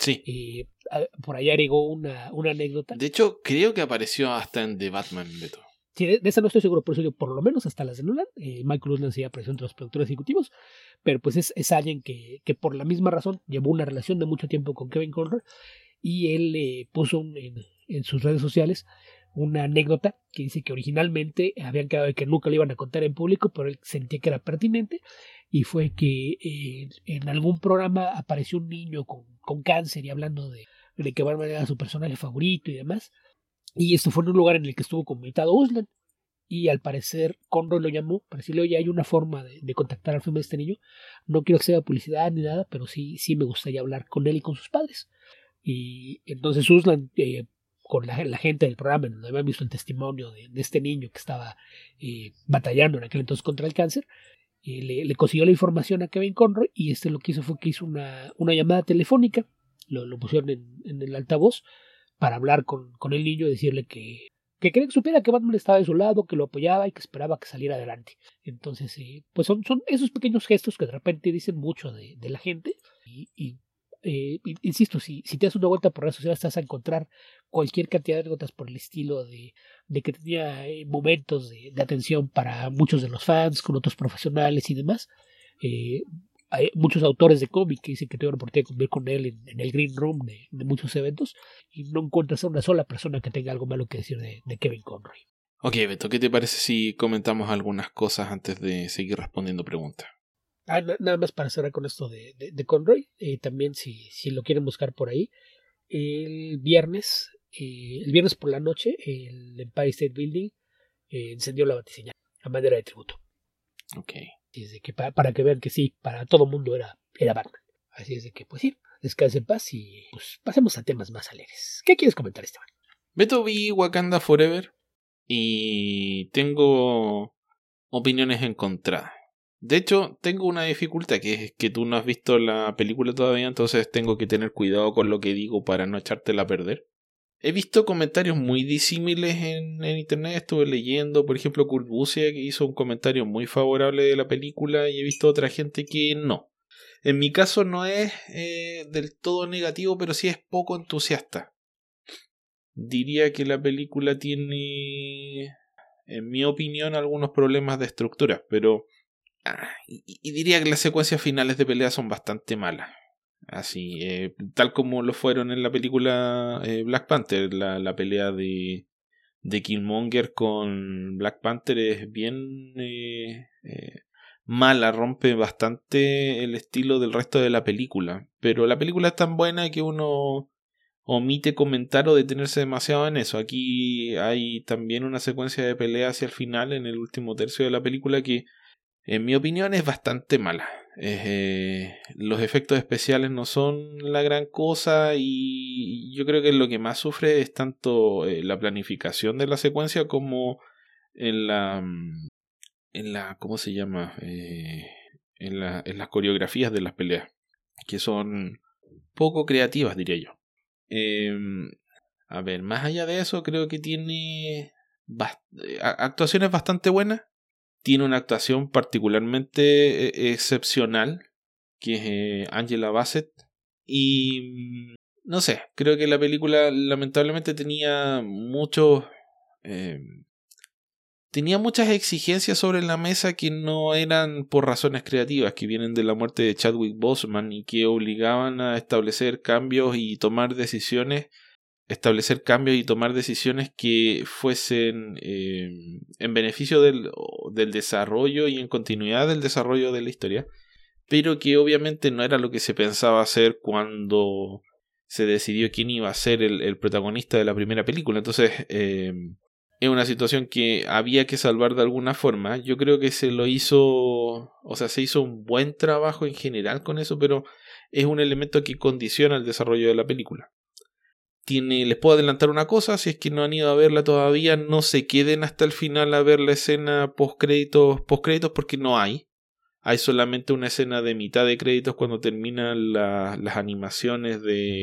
Sí. Por ahí agregó una anécdota. De hecho, creo que apareció hasta en The Batman, Beto. Sí, de esa no estoy seguro, por eso digo, por lo menos hasta las de Nolan. Michael Uslan sí apareció entre los productores ejecutivos, pero pues es alguien que por la misma razón llevó una relación de mucho tiempo con Kevin Conroy, y él puso en sus redes sociales una anécdota que dice que originalmente habían quedado de que nunca lo iban a contar en público, pero él sentía que era pertinente, y fue que en algún programa apareció un niño con cáncer y hablando de que Batman era su personaje favorito y demás, y esto fue en un lugar en el que estuvo comentado Uslan, y al parecer Conroy lo llamó para decirle: oye, hay una forma de contactar al film de este niño, no quiero que sea publicidad ni nada, pero sí me gustaría hablar con él y con sus padres. Y entonces Uslan, con la gente del programa, donde habían visto el testimonio de este niño que estaba batallando en aquel entonces contra el cáncer, le consiguió la información a Kevin Conroy, y lo que hizo fue que hizo una llamada telefónica, lo pusieron en el altavoz para hablar con el niño y decirle que quería que supiera que Batman estaba de su lado, que lo apoyaba y que esperaba que saliera adelante. Entonces, pues son esos pequeños gestos que de repente dicen mucho de la gente, y insisto, si te das una vuelta por redes sociales, te vas a encontrar cualquier cantidad de anécdotas por el estilo de que tenía momentos de atención para muchos de los fans, con otros profesionales y demás. Hay muchos autores de cómic que dicen que tuvieron la oportunidad de convivir con él en el Green Room de muchos eventos y no encuentras a una sola persona que tenga algo malo que decir de Kevin Conroy. Ok, Beto, ¿qué te parece si comentamos algunas cosas antes de seguir respondiendo preguntas? Nada más para cerrar con esto de Conroy, también si lo quieren buscar por ahí, el viernes por la noche, el Empire State Building encendió la batiseñal a manera de tributo. Ok. Así es de que para que vean que sí, para todo mundo era Batman. Así es de que, pues sí, descanse en paz y pues pasemos a temas más alegres. ¿Qué quieres comentar, Esteban? Beto, vi Wakanda Forever y tengo opiniones encontradas. De hecho, tengo una dificultad, que es que tú no has visto la película todavía, entonces tengo que tener cuidado con lo que digo para no echártela a perder. He visto comentarios muy disímiles en internet, estuve leyendo, por ejemplo, Kurt Busiek hizo un comentario muy favorable de la película y he visto otra gente que no. En mi caso no es del todo negativo, pero sí es poco entusiasta. Diría que la película tiene, en mi opinión, algunos problemas de estructura, pero y diría que las secuencias finales de pelea son bastante malas. Así, tal como lo fueron en la película Black Panther, la pelea de Killmonger con Black Panther es bien mala, rompe bastante el estilo del resto de la película, pero la película es tan buena que uno omite comentar o detenerse demasiado en eso. Aquí hay también una secuencia de pelea hacia el final, en el último tercio de la película, que en mi opinión es bastante mala. Los efectos especiales no son la gran cosa y yo creo que lo que más sufre es tanto la planificación de la secuencia como en la ¿cómo se llama? En las coreografías de las peleas, que son poco creativas, diría yo. A ver, más allá de eso, creo que tiene actuaciones bastante buenas. Tiene una actuación particularmente excepcional, que es Angela Bassett. Y no sé, creo que la película lamentablemente tenía muchas exigencias sobre la mesa que no eran por razones creativas, que vienen de la muerte de Chadwick Boseman y que obligaban a establecer cambios y tomar decisiones que fuesen en beneficio del desarrollo y en continuidad del desarrollo de la historia, pero que obviamente no era lo que se pensaba hacer cuando se decidió quién iba a ser el protagonista de la primera película. Entonces es una situación que había que salvar de alguna forma. Yo creo que se hizo un buen trabajo en general con eso, pero es un elemento que condiciona el desarrollo de la película. Les puedo adelantar una cosa, si es que no han ido a verla todavía, no se queden hasta el final a ver la escena post-créditos porque no hay. Hay solamente una escena de mitad de créditos cuando terminan las animaciones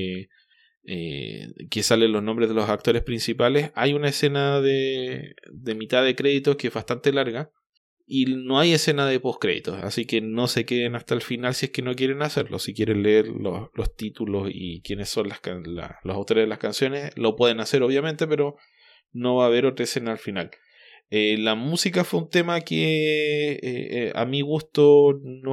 que salen los nombres de los actores principales. Hay una escena de mitad de créditos que es bastante larga y no hay escena de postcréditos, así que no se queden hasta el final si es que no quieren hacerlo. Si quieren leer los títulos y quiénes son los autores de las canciones, lo pueden hacer obviamente, pero no va a haber otra escena al final. La música fue un tema que a mi gusto no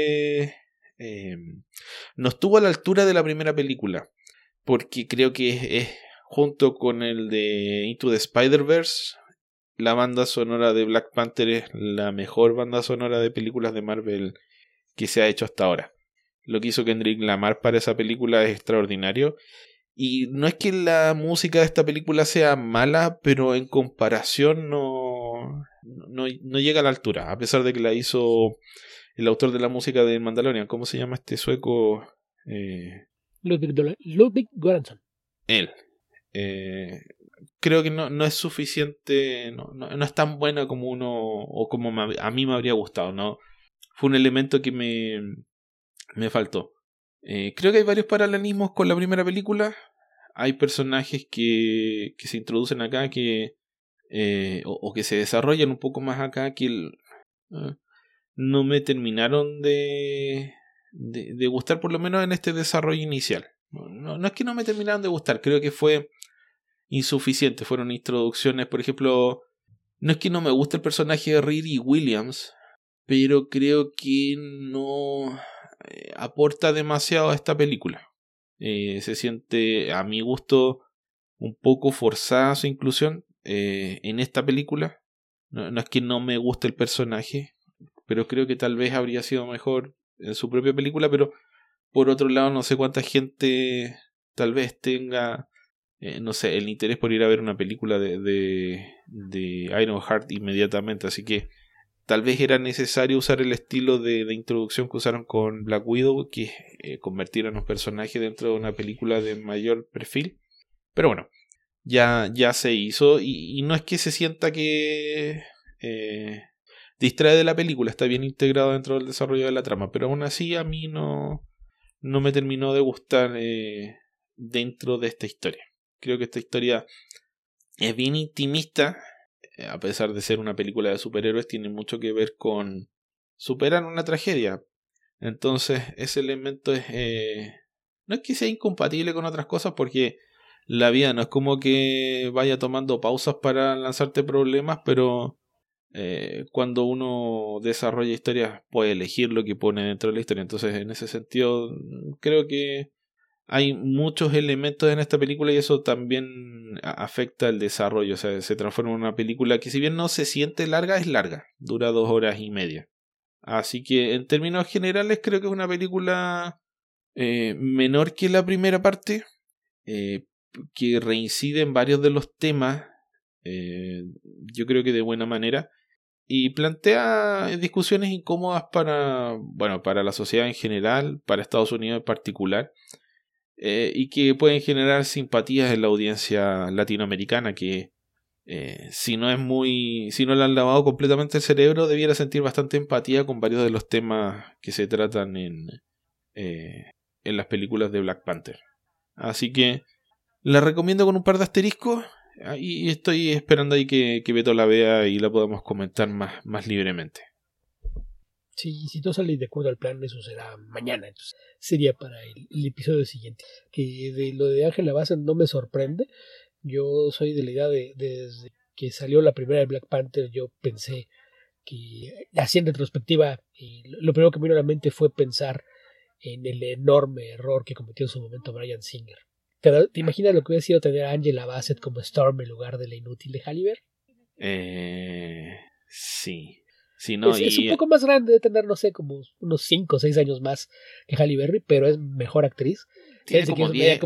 estuvo a la altura de la primera película, porque creo que es junto con el de Into the Spider-Verse, la banda sonora de Black Panther es la mejor banda sonora de películas de Marvel que se ha hecho hasta ahora. Lo que hizo Kendrick Lamar para esa película es extraordinario. Y no es que la música de esta película sea mala, pero en comparación no llega a la altura. A pesar de que la hizo el autor de la música de Mandalorian. ¿Cómo se llama este sueco? Ludwig Göransson. Él. Creo que no es suficiente, no es tan buena como o como a mí me habría gustado, ¿no? Fue un elemento que me faltó. Creo que hay varios paralelismos con la primera película. Hay personajes que se introducen acá o que se desarrollan un poco más acá que no me terminaron de gustar, por lo menos en este desarrollo inicial. No es que no me terminaron de gustar, creo que fue insuficientes. Fueron introducciones, por ejemplo, no es que no me guste el personaje de Riri Williams, pero creo que no aporta demasiado a esta película. Se siente, a mi gusto, un poco forzada su inclusión en esta película. No es que no me guste el personaje, pero creo que tal vez habría sido mejor en su propia película, pero por otro lado no sé cuánta gente tal vez tenga no sé, el interés por ir a ver una película de Ironheart inmediatamente, así que tal vez era necesario usar el estilo de introducción que usaron con Black Widow, que convertir a los personajes dentro de una película de mayor perfil. Pero bueno, ya se hizo y no es que se sienta que distrae de la película, está bien integrado dentro del desarrollo de la trama, pero aún así a mí no me terminó de gustar dentro de esta historia. Creo que esta historia es bien intimista, a pesar de ser una película de superhéroes, tiene mucho que ver con superar una tragedia. Entonces ese elemento es no es que sea incompatible con otras cosas, porque la vida no es como que vaya tomando pausas para lanzarte problemas, pero cuando uno desarrolla historias puede elegir lo que pone dentro de la historia. Entonces en ese sentido creo que hay muchos elementos en esta película y eso también afecta el desarrollo. O sea, se transforma en una película que, si bien no se siente larga, es larga. Dura 2 horas y media. Así que en términos generales creo que es una película menor que la primera parte, que reincide en varios de los temas, yo creo que de buena manera, y plantea discusiones incómodas para la sociedad en general, para Estados Unidos en particular, y que pueden generar simpatías en la audiencia latinoamericana, que si no le han lavado completamente el cerebro, debiera sentir bastante empatía con varios de los temas que se tratan en las películas de Black Panther. Así que la recomiendo con un par de asteriscos, y estoy esperando ahí que Beto la vea y la podamos comentar más libremente. Sí, si todo sale de acuerdo al plan, eso será mañana. Entonces sería para el episodio siguiente. Que de lo de Angela Bassett no me sorprende. Yo soy de la idea desde que salió la primera de Black Panther, yo pensé que, así en retrospectiva, lo primero que me vino a la mente fue pensar en el enorme error que cometió en su momento Bryan Singer. ¿Te imaginas lo que hubiera sido tener a Angela Bassett como Storm en lugar de la inútil de Halle Berry? Sí. Sí, no, es un poco más grande, de tener, no sé, como unos 5 o 6 años más que Halle Berry, pero es mejor actriz. Tiene como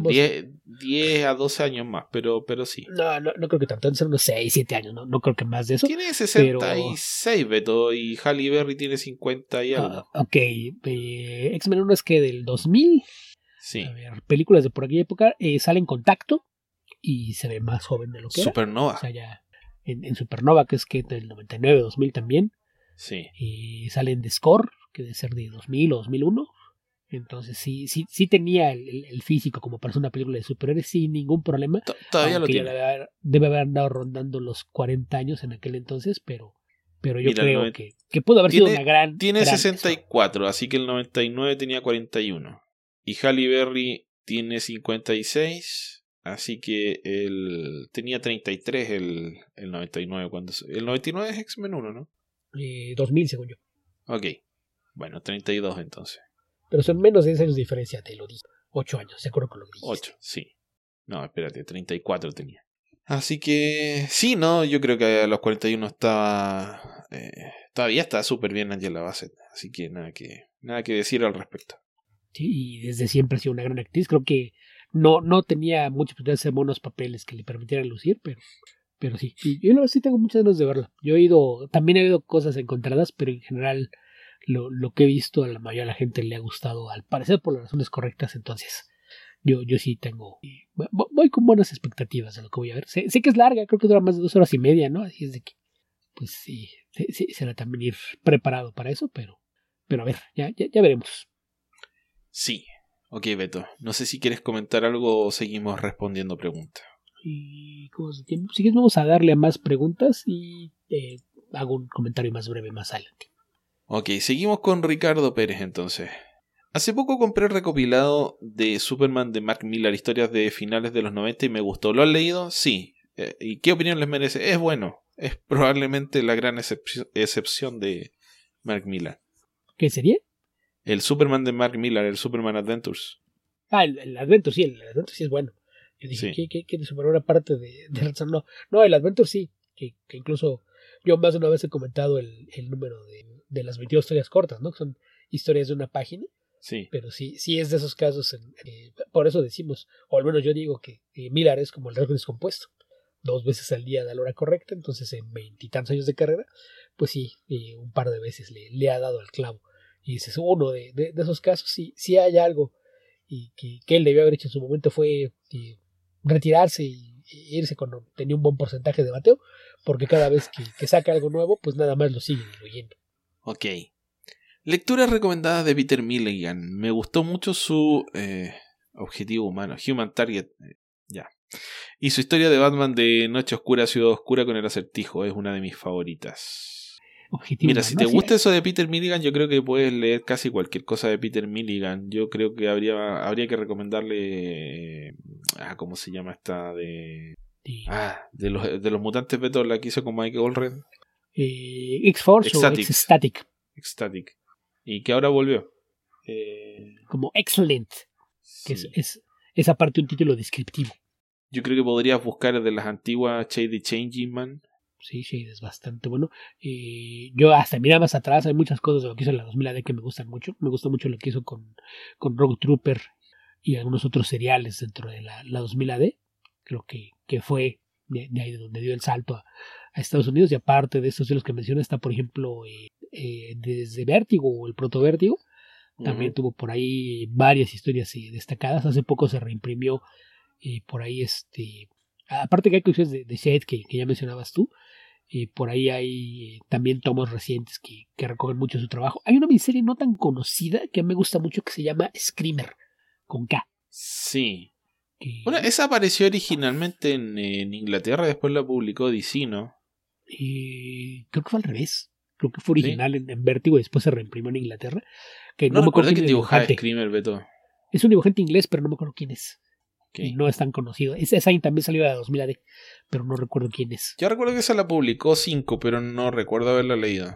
10 a 12 años más, pero sí. No creo que tanto, deben ser unos 6, 7 años, no creo que más de eso. Tiene 66, Beto, y Halle Berry tiene 50 y algo. Ok, X-Men 1 es que del 2000. Sí. A ver, películas de por aquella época, sale en Contacto y se ve más joven de lo que Supernova. era. O sea, ya en Supernova, que es que del 99, 2000 también. Sí. Sale en The Score, que debe ser de 2000 o 2001. Entonces sí tenía el físico como para hacer una película de superhéroes sin ningún problema. Todavía lo tiene. Debe haber andado rondando los 40 años en aquel entonces, pero yo creo que pudo haber sido una gran... Tiene gran 64, tesoro. Así que el 99 tenía 41. Y Halle Berry tiene 56, así que él tenía 33 el 99. El 99 es X-Men 1, ¿no? 2000, según yo. Ok, bueno, 32 entonces. Pero son menos de 10 años de diferencia, te lo dije. 8 años, de acuerdo con lo que dijiste. 8, sí. No, espérate, 34 tenía. Así que sí, no, yo creo que a los 41 estaba... todavía está súper bien Angela Bassett. Así que nada que decir al respecto. Sí, y desde siempre ha sido una gran actriz. Creo que no tenía mucha posibilidad de hacer buenos papeles que le permitieran lucir, pero sí. Y yo sí tengo muchas ganas de verla. También he oído cosas encontradas, pero en general lo que he visto a la mayoría de la gente le ha gustado, al parecer por las razones correctas. Entonces yo sí voy con buenas expectativas de lo que voy a ver. Sé que es larga, creo que dura más de 2 horas y media, ¿no? Así es de que pues sí será también ir preparado para eso, pero a ver, ya veremos. Sí, ok, Beto. No sé si quieres comentar algo o seguimos respondiendo preguntas. Y como es el tiempo, si quieres vamos a darle a más preguntas y hago un comentario más breve más adelante. Ok, seguimos con Ricardo Pérez entonces. Hace poco compré el recopilado de Superman de Mark Millar, historias de finales de los 90 y me gustó. ¿Lo han leído? Sí. ¿Y qué opinión les merece? Es bueno. Es probablemente la gran excepción de Mark Millar. ¿Qué sería? El Superman de Mark Millar, el Superman Adventures. El Adventure sí, el Adventure sí es bueno. Yo dije, Sí. ¿qué superó una parte de Ransom? No, el Adventure sí, que incluso yo más de una vez he comentado el número de las 22 historias cortas, ¿no? Que son historias de una página, Sí. pero sí es de esos casos, por eso decimos, o al menos yo digo que Millar es como el reloj descompuesto, 2 veces al día da la hora correcta, entonces en 20 y tantos años de carrera, pues sí, un par de veces le ha dado al clavo. Y dices, uno de esos casos, sí hay algo y que él debió haber hecho en su momento fue retirarse y irse cuando tenía un buen porcentaje de bateo, porque cada vez que saca algo nuevo, pues nada más lo siguen diluyendo. Ok. Lecturas recomendadas de Peter Milligan. Me gustó mucho su objetivo humano, Human Target. Ya. Y su historia de Batman de Noche Oscura, Ciudad Oscura con el Acertijo. Es una de mis favoritas. Objetivo Mira, humano, si te sí, gusta eso de Peter Milligan, yo creo que puedes leer casi cualquier cosa de Peter Milligan. Yo creo que habría que recomendarle... ¿cómo se llama esta? De los mutantes Beto, la que hizo con Michael Allred. X-Force o X-Static. Ecstatic. Y que ahora volvió. Como Excellent, que Sí. es esa parte un título descriptivo. Yo creo que podrías buscar de las antiguas Shady Changing Man. Sí, es bastante bueno. Yo hasta mira más atrás, hay muchas cosas de lo que hizo en la 2000 AD que me gustan mucho. Me gusta mucho lo que hizo con Rogue Trooper y algunos otros seriales dentro de la 2000 AD. Creo que fue de ahí de donde dio el salto a Estados Unidos. Y aparte de estos de los que menciona, está por ejemplo desde Vértigo o el Protovértigo. También tuvo por ahí varias historias destacadas. Hace poco se reimprimió por ahí aparte que hay cosas de Shade que ya mencionabas tú. Por ahí hay también tomos recientes que recogen mucho su trabajo. Hay una miniserie no tan conocida que me gusta mucho que se llama Screamer, con K. Sí. Bueno, esa apareció originalmente en Inglaterra, después la publicó DC, ¿no? Creo que fue al revés. Creo que fue original en Vértigo y después se reimprimió en Inglaterra. Que no me acuerdo quién dibujaba Screamer, Beto. Es un dibujante inglés, pero no me acuerdo quién es. Okay. Y no es tan conocido. Esa también salió de la 2000 AD, pero no recuerdo quién es. Yo recuerdo que esa la publicó 5, pero no recuerdo haberla leído.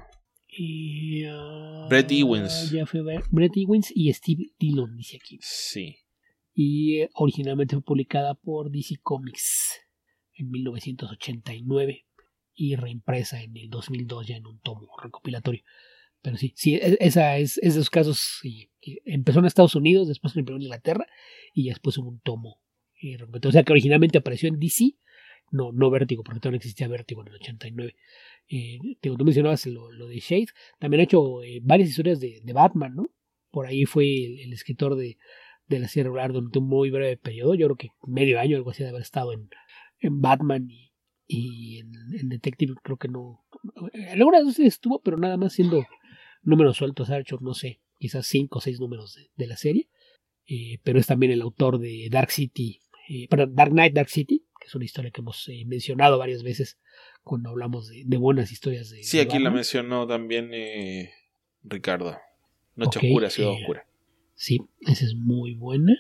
Brett Ewins. Ya fue Brett Ewins y Steve Dillon, dice aquí. Sí. Y originalmente fue publicada por DC Comics en 1989 y reimpresa en el 2002 ya en un tomo recopilatorio. Pero sí, esa es de esos casos. Empezó en Estados Unidos, después se imprimió en Inglaterra y después hubo un tomo. O sea que originalmente apareció en DC, no Vértigo, porque todavía no existía Vértigo en el 89. Tú mencionabas lo de Shade. También ha hecho varias historias de Batman, ¿no? Por ahí fue el escritor de la serie regular durante un muy breve periodo. Yo creo que medio año, algo así, de haber estado en Batman y en Detective. Creo que no. Algunas veces estuvo, pero nada más siendo números sueltos. Ha hecho, no sé, quizás 5 o 6 números de la serie. Pero es también el autor de Dark Knight, Dark City, que es una historia que hemos mencionado varias veces cuando hablamos de buenas historias de Sí, de aquí Batman. la mencionó también Ricardo. Noche Oscura, Ciudad Oscura. Sí, esa es muy buena.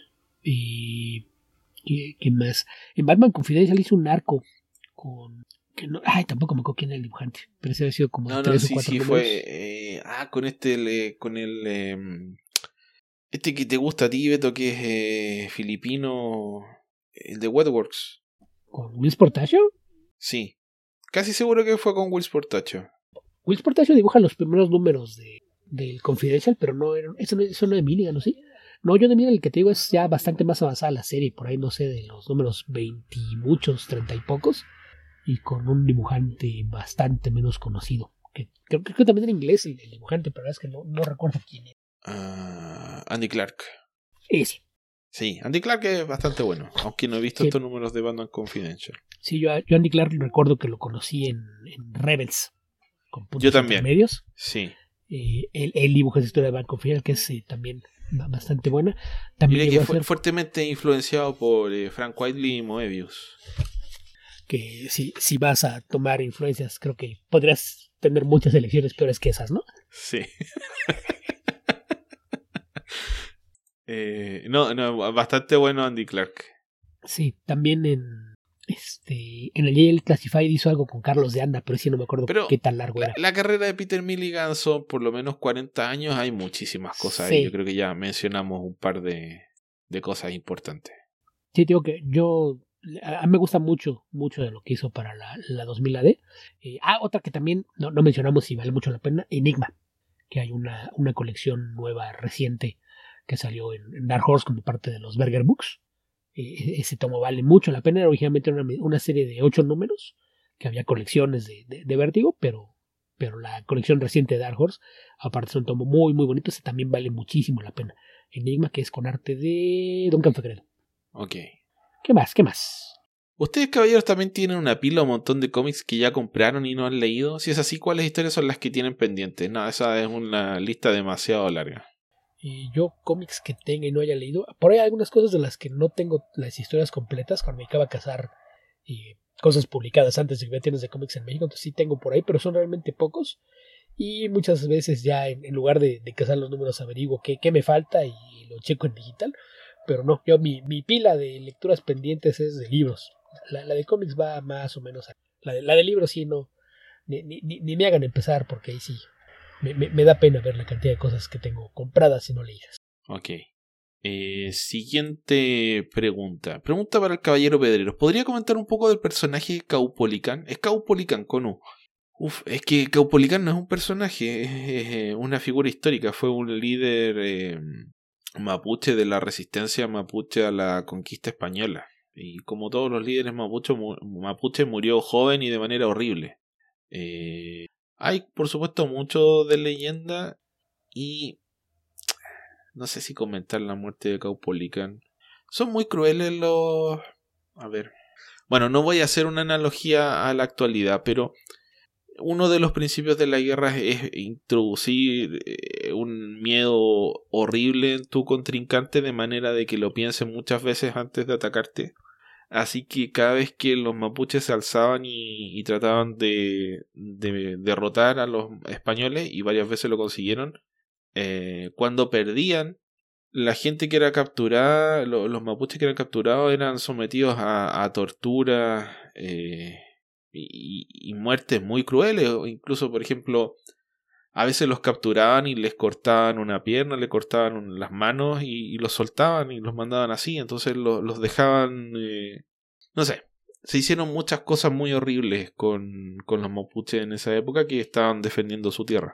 ¿Qué más? En Batman Confidential hizo un arco con... tampoco me acuerdo quién era el dibujante, pero ese ha sido como 3 o 4 números. Fue con este que te gusta a ti, Beto, que es filipino, el de Wetworks. ¿Con Will Portacio? Sí, casi seguro que fue con Will Portacio. Will Portacio dibuja los primeros números del Confidential, pero no era, eso no de Milligan, ¿no? Sí. No, yo de Milligan el que te digo es ya bastante más avanzada la serie, por ahí no sé, de los números 20 y muchos, 30 y pocos, y con un dibujante bastante menos conocido. Creo que también era inglés el dibujante, pero es que no recuerdo quién es. Andy Clark. Ese. Sí, Andy Clark es bastante bueno, aunque no he visto estos números de Batman Confidential. Sí, yo Andy Clark recuerdo que lo conocí en Rebels, con puntos yo también. intermedios. Sí. Él dibuja esa historia de Batman Confidential, que es también bastante buena. También que fue fuertemente influenciado por Frank Whiteley y Moebius. Que si vas a tomar influencias, creo que podrías tener muchas elecciones peores que esas, ¿no? Sí. No, bastante bueno Andy Clark. Sí, también en el Yale Classified hizo algo con Carlos de Anda, pero sí no me acuerdo Pero qué tan largo era. la carrera de Peter Milligan son por lo menos 40 años, hay muchísimas cosas ahí. Yo Sí, creo que ya mencionamos un par de cosas importantes. sí, digo que a mí me gusta mucho de lo que hizo para la 2000 AD. Otra que también no mencionamos y vale mucho la pena, Enigma, que hay una colección nueva, reciente, que salió en Dark Horse como parte de los Berger Books. Ese tomo vale mucho la pena. Era originalmente una serie de 8 números, que había colecciones de Vértigo, pero la colección reciente de Dark Horse, aparte es un tomo muy, muy bonito. Ese también vale muchísimo la pena. Enigma, que es con arte de Duncan Fegredo. Ok. ¿Qué más? ¿Ustedes, caballeros, también tienen una pila o un montón de cómics que ya compraron y no han leído? Si es así, ¿cuáles historias son las que tienen pendientes? No, esa es una lista demasiado larga. Yo cómics que tenga y no haya leído. Por ahí hay algunas cosas de las que no tengo las historias completas. Cuando me acaba de casar cosas publicadas antes de que hubiera tiendas de cómics en México. Entonces sí tengo por ahí, pero son realmente pocos. Y muchas veces ya en lugar de cazar los números averiguo qué me falta y lo checo en digital. Pero no, yo mi pila de lecturas pendientes es de libros. La de cómics va más o menos. La de libros sí no. Ni me hagan empezar porque ahí sí. Me da pena ver la cantidad de cosas que tengo compradas y no leídas. Ok. Siguiente pregunta. Pregunta para el caballero Pedreros. ¿Podría comentar un poco del personaje Caupolicán? Es Caupolicán con U. Es que Caupolicán no es un personaje, es una figura histórica. Fue un líder mapuche de la resistencia mapuche a la conquista española. Y como todos los líderes mapuche murió joven y de manera horrible. Hay, por supuesto, mucho de leyenda y no sé si comentar la muerte de Caupolicán. Son muy crueles los... A ver. Bueno, no voy a hacer una analogía a la actualidad, pero uno de los principios de la guerra es introducir un miedo horrible en tu contrincante de manera de que lo piense muchas veces antes de atacarte. Así que cada vez que los mapuches se alzaban y trataban de derrotar a los españoles, y varias veces lo consiguieron, cuando perdían, la gente que era capturada, los mapuches que eran capturados eran sometidos a tortura y muertes muy crueles. O incluso, por ejemplo, a veces los capturaban y les cortaban una pierna, les cortaban las manos y los soltaban y los mandaban así. Entonces los dejaban... no sé, se hicieron muchas cosas muy horribles con los mapuches en esa época que estaban defendiendo su tierra.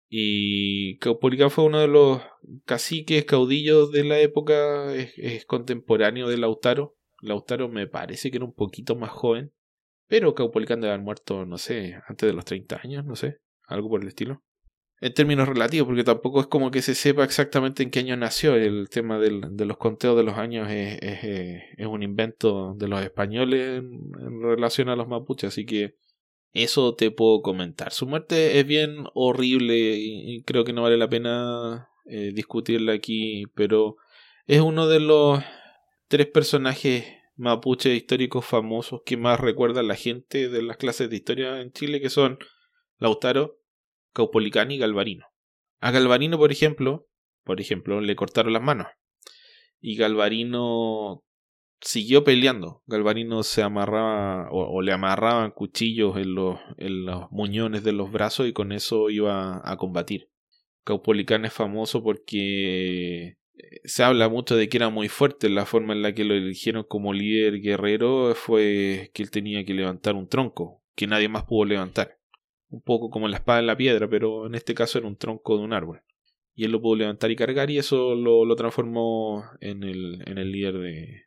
Y Caupolicán fue uno de los caciques, caudillos de la época, es contemporáneo de Lautaro. Lautaro me parece que era un poquito más joven, pero Caupolicán debe haber muerto, no sé, antes de los 30 años, no sé, algo por el estilo. En términos relativos, porque tampoco es como que se sepa exactamente en qué año nació. El tema de los conteos de los años es un invento de los españoles en relación a los mapuches, así que eso te puedo comentar. Su muerte es bien horrible y creo que no vale la pena discutirla aquí, pero es uno de los 3 personajes mapuches históricos famosos que más recuerda la gente de las clases de historia en Chile, que son Lautaro, Caupolicán y Galvarino. A Galvarino, por ejemplo, le cortaron las manos y Galvarino siguió peleando. Galvarino se amarraba o le amarraban cuchillos en los muñones de los brazos y con eso iba a combatir. Caupolicán es famoso porque se habla mucho de que era muy fuerte. La forma en la que lo eligieron como líder guerrero fue que él tenía que levantar un tronco que nadie más pudo levantar. Un poco como la espada en la piedra, pero en este caso era un tronco de un árbol. Y él lo pudo levantar y cargar y eso lo transformó en el líder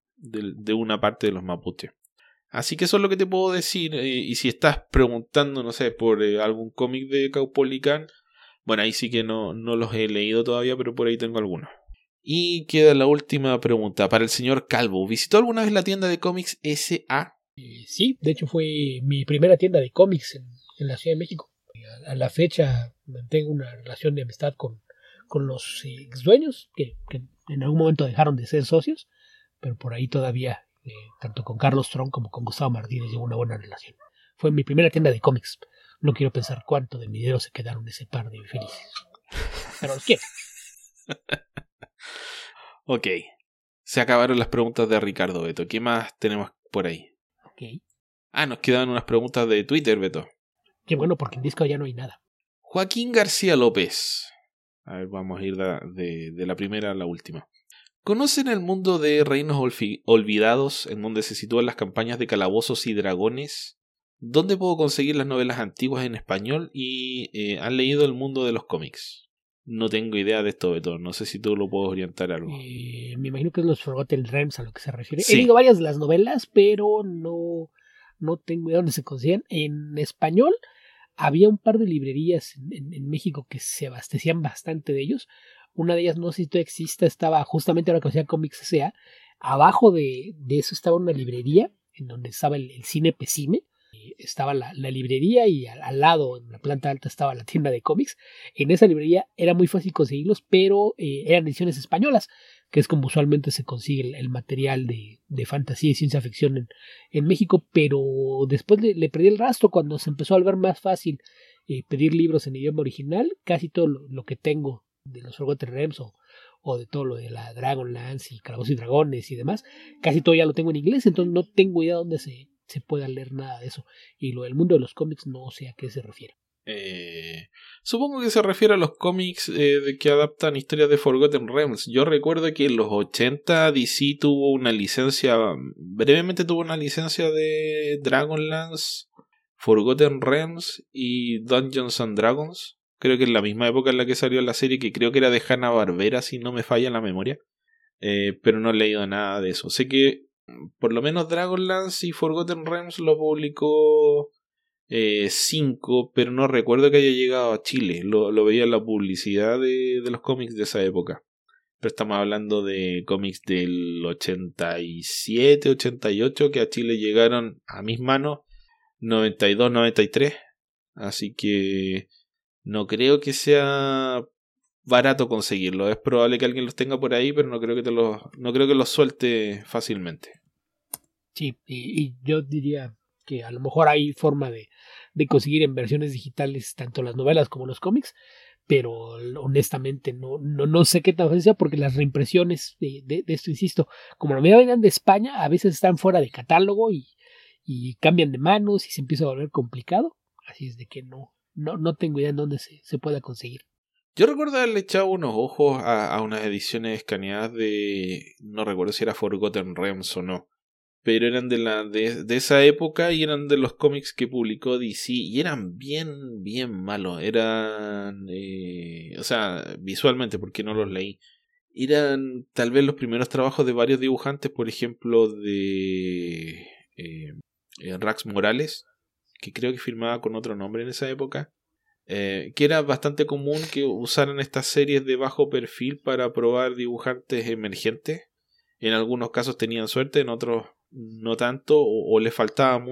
de una parte de los mapuches. Así que eso es lo que te puedo decir. Y si estás preguntando, no sé, por algún cómic de Caupolicán, bueno, ahí sí que no los he leído todavía, pero por ahí tengo algunos. Y queda la última pregunta para el señor Calvo. ¿Visitó alguna vez la tienda de cómics S.A.? Sí, de hecho fue mi primera tienda de cómics en la Ciudad de México. A la fecha mantengo una relación de amistad con los ex dueños que en algún momento dejaron de ser socios, pero por ahí todavía, tanto con Carlos Tron como con Gustavo Martínez, llevo una buena relación. Fue mi primera tienda de cómics. No quiero pensar cuánto de mi dinero se quedaron ese par de infelices. Pero los quiero. Ok. Se acabaron las preguntas de Ricardo, Beto. ¿Qué más tenemos por ahí? Ok. Nos quedan unas preguntas de Twitter, Beto. Qué bueno, porque en Discord ya no hay nada. Joaquín García López. A ver, vamos a ir de la primera a la última. ¿Conocen el mundo de Reinos Olvidados, en donde se sitúan las campañas de Calabozos y Dragones? ¿Dónde puedo conseguir las novelas antiguas en español? ¿Y han leído el mundo de los cómics? No tengo idea de esto, Beto. No sé si tú lo puedes orientar algo. Me imagino que es los Forgotten Realms a lo que se refiere. Sí. He leído varias de las novelas, pero no tengo idea dónde se consiguen. En español había un par de librerías en México que se abastecían bastante de ellos. Una de ellas, no sé si todavía existe, estaba justamente ahora que hacía Comics S.A. Abajo de eso estaba una librería en donde estaba el cine Pesime. Estaba la librería y al lado, en la planta alta, estaba la tienda de cómics. En esa librería era muy fácil conseguirlos, pero eran ediciones españolas, que es como usualmente se consigue el material de fantasía y ciencia ficción en México, pero después le perdí el rastro cuando se empezó a volver más fácil pedir libros en idioma original. Casi todo lo que tengo de los Forgotten Realms o de todo lo de la Dragonlance y Calabozos y Dragones y demás, casi todo ya lo tengo en inglés, entonces no tengo idea dónde se pueda leer nada de eso. Y lo del mundo de los cómics no sé a qué se refiere. Supongo que se refiere a los cómics de que adaptan historias de Forgotten Realms. Yo recuerdo que en los 80 DC tuvo una licencia, brevemente tuvo una licencia de Dragonlance, Forgotten Realms y Dungeons and Dragons. Creo que en la misma época en la que salió la serie, que creo que era de Hanna-Barbera, si no me falla la memoria. Pero no he leído nada de eso. Sé que por lo menos Dragonlance y Forgotten Realms lo publicó 5, pero no recuerdo que haya llegado a Chile. Lo veía en la publicidad de los cómics de esa época. Pero estamos hablando de cómics del 87, 88, que a Chile llegaron a mis manos 92, 93. Así que no creo que sea barato conseguirlo. Es probable que alguien los tenga por ahí, pero no creo que los suelte fácilmente. Sí, y yo diría que a lo mejor hay forma de conseguir en versiones digitales tanto las novelas como los cómics, pero honestamente no sé qué tan fácil sea, porque las reimpresiones de esto, insisto, como la mayoría venían de España, a veces están fuera de catálogo y cambian de manos y se empieza a volver complicado. Así es de que no tengo idea en dónde se pueda conseguir. Yo recuerdo haberle echado unos ojos a unas ediciones escaneadas de... No recuerdo si era Forgotten Realms o no, pero eran de esa época y eran de los cómics que publicó DC y eran bien malos. Eran... o sea, visualmente, porque no los leí. Eran tal vez los primeros trabajos de varios dibujantes, por ejemplo, de Rax Morales, que creo que firmaba con otro nombre en esa época. Que era bastante común que usaran estas series de bajo perfil para probar dibujantes emergentes. En algunos casos tenían suerte, en otros no tanto, o les faltaba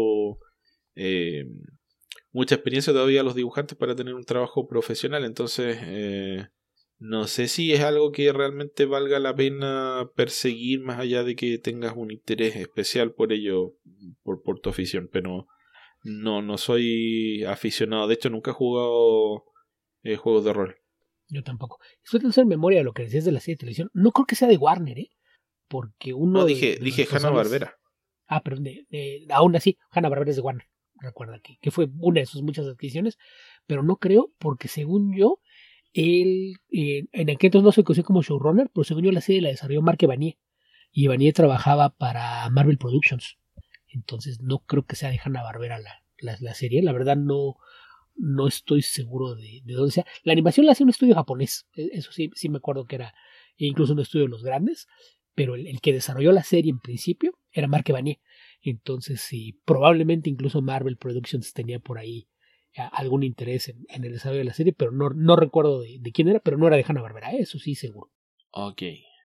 mucha experiencia todavía a los dibujantes para tener un trabajo profesional. Entonces no sé si es algo que realmente valga la pena perseguir, más allá de que tengas un interés especial por ello, por tu afición, pero no soy aficionado. De hecho, nunca he jugado juegos de rol. Yo tampoco. Estoy tratando de hacer memoria de lo que decías de la serie de televisión. No creo que sea de Warner, porque uno No, de dije Hanna-Barbera. Perdón, aún así, Hanna-Barbera es de Warner. Recuerda que fue una de sus muchas adquisiciones, pero no creo, porque según yo, él en aquel entonces no se conoció como showrunner, pero según yo la serie la desarrolló Mark Evanier, y Evanier trabajaba para Marvel Productions. Entonces no creo que sea de Hanna-Barbera la serie. La verdad no estoy seguro de dónde sea. La animación la hacía un estudio japonés. Eso sí me acuerdo que era incluso un estudio de los grandes. Pero el que desarrolló la serie en principio era Mark Evanier. Entonces sí, probablemente incluso Marvel Productions tenía por ahí algún interés en el desarrollo de la serie, pero no recuerdo de quién era, pero no era de Hanna-Barbera, eso sí seguro. Ok.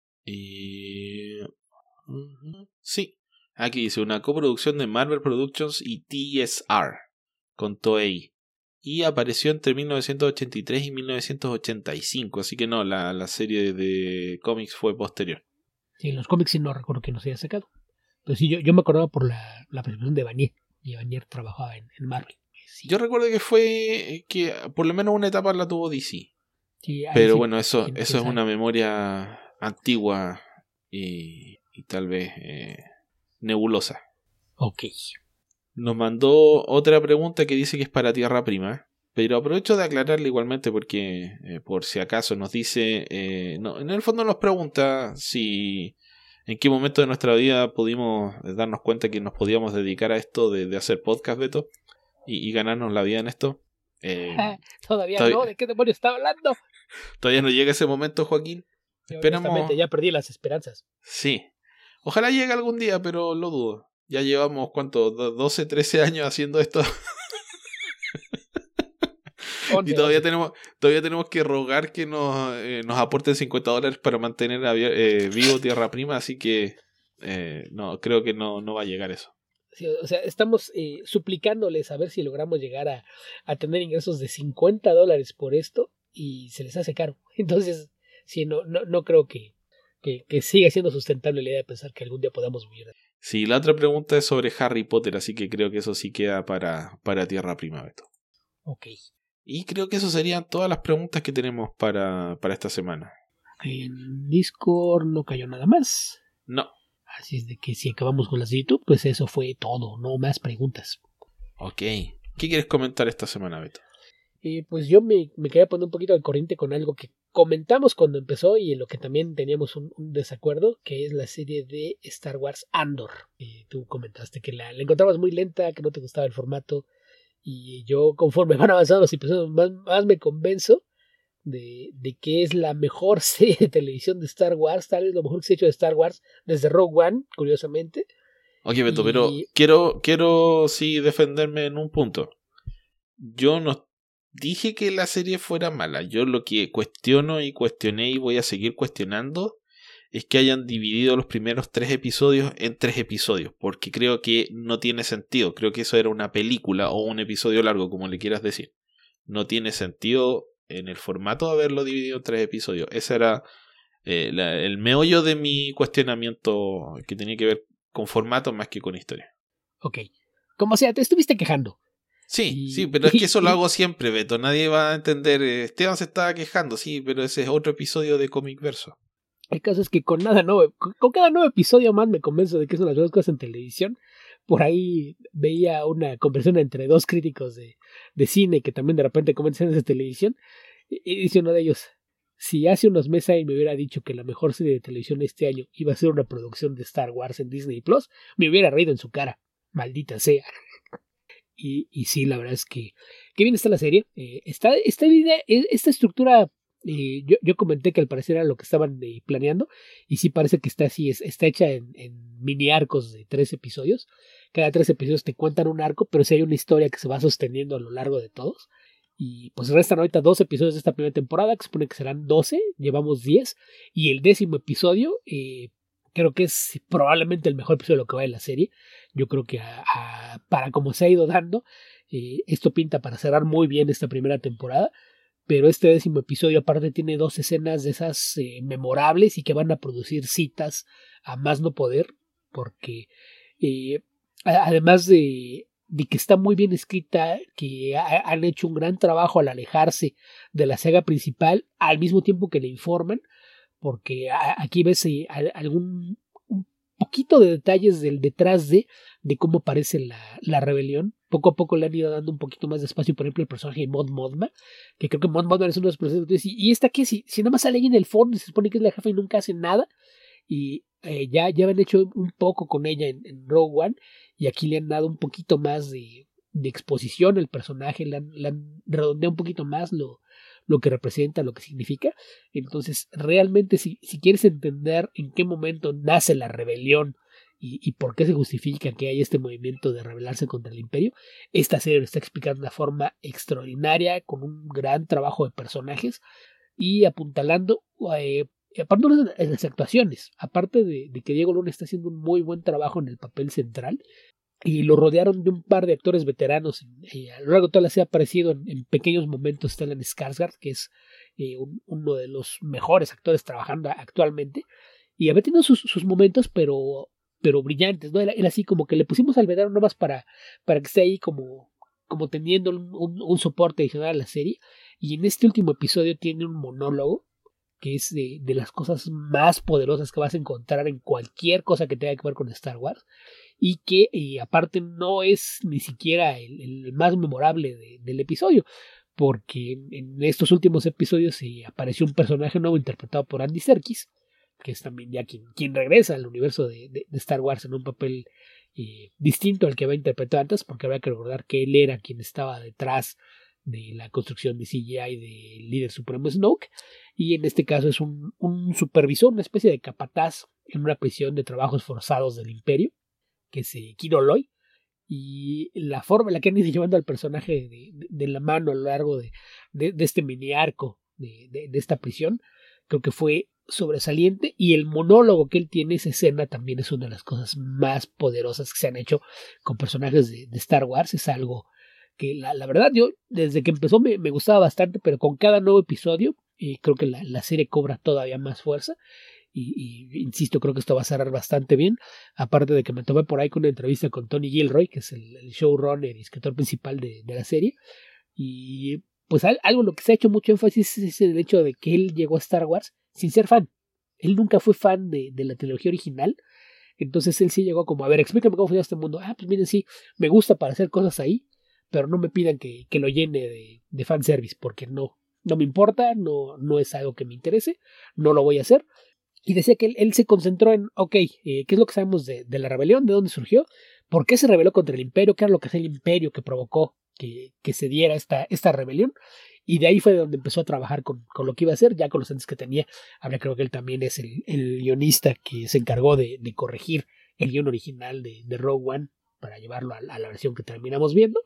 Sí. Aquí dice una coproducción de Marvel Productions y TSR con Toei. Y apareció entre 1983 y 1985. Así que no, la serie de cómics fue posterior. Sí, en los cómics sí no recuerdo que no se haya sacado. Pero sí, yo me acordaba por la presentación de Evanier. Y Evanier trabajaba en Marvel. Sí. Yo recuerdo que fue que por lo menos una etapa la tuvo DC. Sí, pero sí, bueno, eso es una memoria antigua y tal vez nebulosa. Ok. Nos mandó otra pregunta que dice que es para Tierra Prima, pero aprovecho de aclararle igualmente porque por si acaso nos dice, no, en el fondo nos pregunta si en qué momento de nuestra vida pudimos darnos cuenta que nos podíamos dedicar a esto de hacer podcast, Beto, y ganarnos la vida en esto. Todavía no, ¿de qué demonios está hablando? Todavía no llega ese momento, Joaquín. Esperamos. Ya perdí las esperanzas. Sí. Ojalá llegue algún día, pero lo dudo. Ya llevamos, ¿cuánto? 12, 13 años haciendo esto. Y todavía tenemos que rogar que nos aporten $50 para mantener vivo Tierra Prima, así que no, creo que no va a llegar eso. Sí, o sea, estamos suplicándoles a ver si logramos llegar a tener ingresos de $50 por esto y se les hace caro. Entonces, sí, no creo que siga siendo sustentable la idea de pensar que algún día podamos vivir. Sí, la otra pregunta es sobre Harry Potter, así que creo que eso sí queda para Tierra Prima, Beto. Ok. Y creo que eso serían todas las preguntas que tenemos para esta semana. En Discord no cayó nada más. No. Así es de que si acabamos con las de YouTube, pues eso fue todo, no más preguntas. Ok. ¿Qué quieres comentar esta semana, Beto? Pues yo me quería poner un poquito al corriente con algo que comentamos cuando empezó y en lo que también teníamos un desacuerdo, que es la serie de Star Wars Andor. Tú comentaste que la encontrabas muy lenta, que no te gustaba el formato, y yo conforme van avanzando los episodios más me convenzo de que es la mejor serie de televisión de Star Wars, tal vez lo mejor que se ha hecho de Star Wars desde Rogue One, curiosamente. Ok, Beto, pero quiero sí defenderme en un punto. Yo no dije que la serie fuera mala. Yo lo que cuestiono y cuestioné y voy a seguir cuestionando es que hayan dividido los primeros 3 episodios en 3 episodios, porque creo que no tiene sentido. Creo que eso era una película o un episodio largo, como le quieras decir. No tiene sentido en el formato de haberlo dividido en 3 episodios. Ese era el meollo de mi cuestionamiento, que tenía que ver con formato más que con historia. Ok, como sea, te estuviste quejando. Sí, pero es que eso lo hago siempre, Beto. Nadie va a entender. Esteban se estaba quejando, sí, pero ese es otro episodio de Comic Verso. El caso es que con cada nuevo episodio más me convenzo de que son las dos cosas en televisión. Por ahí veía una conversación entre dos críticos de cine que también de repente comentan de televisión. Y dice uno de ellos: si hace unos meses me hubiera dicho que la mejor serie de televisión este año iba a ser una producción de Star Wars en Disney Plus, me hubiera reído en su cara. Maldita sea. Y sí, la verdad es que bien está la serie. Esta estructura, yo comenté que al parecer era lo que estaban planeando, y sí parece que está así, está hecha en mini arcos de 3 episodios. Cada 3 episodios te cuentan un arco, pero sí hay una historia que se va sosteniendo a lo largo de todos. Y pues restan ahorita 2 episodios de esta primera temporada, que se supone que serán 12, llevamos 10, y el 10º episodio creo que es probablemente el mejor episodio de lo que va en la serie. Yo creo que para como se ha ido dando, esto pinta para cerrar muy bien esta primera temporada. Pero este 10º episodio aparte tiene 2 escenas de esas memorables y que van a producir citas a más no poder, porque además de que está muy bien escrita, que han hecho un gran trabajo al alejarse de la saga principal, al mismo tiempo que le informan, porque aquí ves un poquito de detalles del detrás de cómo aparece la rebelión. Poco a poco le han ido dando un poquito más de espacio, por ejemplo, el personaje de Mon Mothma, que creo que Mon Mothma es uno de los personajes. Y esta que si nada más sale ahí en el fondo, se supone que es la jefa y nunca hace nada, y ya habían hecho un poco con ella en Rogue One, y aquí le han dado un poquito más de exposición al personaje, le han redondeado un poquito más lo que representa, lo que significa. Entonces, realmente, si quieres entender en qué momento nace la rebelión y por qué se justifica que hay este movimiento de rebelarse contra el imperio, esta serie lo está explicando de una forma extraordinaria, con un gran trabajo de personajes y apuntalando aparte de las actuaciones, aparte de que Diego Luna está haciendo un muy buen trabajo en el papel central, y lo rodearon de un par de actores veteranos. A lo largo de toda la serie ha aparecido en pequeños momentos Stellan Skarsgård, que es uno de los mejores actores trabajando actualmente, y había tenido sus momentos, pero brillantes, ¿no? Era así como que le pusimos al veterano nomás para que esté ahí como teniendo un soporte adicional a la serie. Y en este último episodio tiene un monólogo que es de las cosas más poderosas que vas a encontrar en cualquier cosa que tenga que ver con Star Wars, y que aparte no es ni siquiera el más memorable del episodio, porque en estos últimos episodios apareció un personaje nuevo interpretado por Andy Serkis, que es también ya quien regresa al universo de Star Wars en un papel distinto al que había interpretado antes, porque había que recordar que él era quien estaba detrás de la construcción de CGI del líder supremo Snoke, y en este caso es un supervisor, una especie de capataz en una prisión de trabajos forzados del Imperio, que es Kiro Loy, y la forma en la que han ido llevando al personaje de la mano a lo largo de este mini arco de esta prisión, creo que fue sobresaliente, y el monólogo que él tiene, esa escena, también es una de las cosas más poderosas que se han hecho con personajes de Star Wars. Es algo que la verdad yo desde que empezó me gustaba bastante, pero con cada nuevo episodio creo que la serie cobra todavía más fuerza. Y insisto, creo que esto va a cerrar bastante bien, aparte de que me tomé por ahí con una entrevista con Tony Gilroy, que es el showrunner y escritor principal de la serie, y pues algo en lo que se ha hecho mucho énfasis es el hecho de que él llegó a Star Wars sin ser fan. Él nunca fue fan de la trilogía original, entonces él sí llegó como, a ver, explícame cómo funciona este mundo. Pues miren, sí, me gusta para hacer cosas ahí, pero no me pidan que lo llene de fanservice, porque no me importa, no es algo que me interese, no lo voy a hacer. Y decía que él se concentró en, ¿qué es lo que sabemos de la rebelión? ¿De dónde surgió? ¿Por qué se rebeló contra el Imperio? ¿Qué era lo que hacía el Imperio que provocó que se diera esta rebelión? Y de ahí fue donde empezó a trabajar con lo que iba a hacer, ya con los antes que tenía. Ahora creo que él también es el guionista que se encargó de corregir el guion original de Rogue One para llevarlo a la versión que terminamos viendo.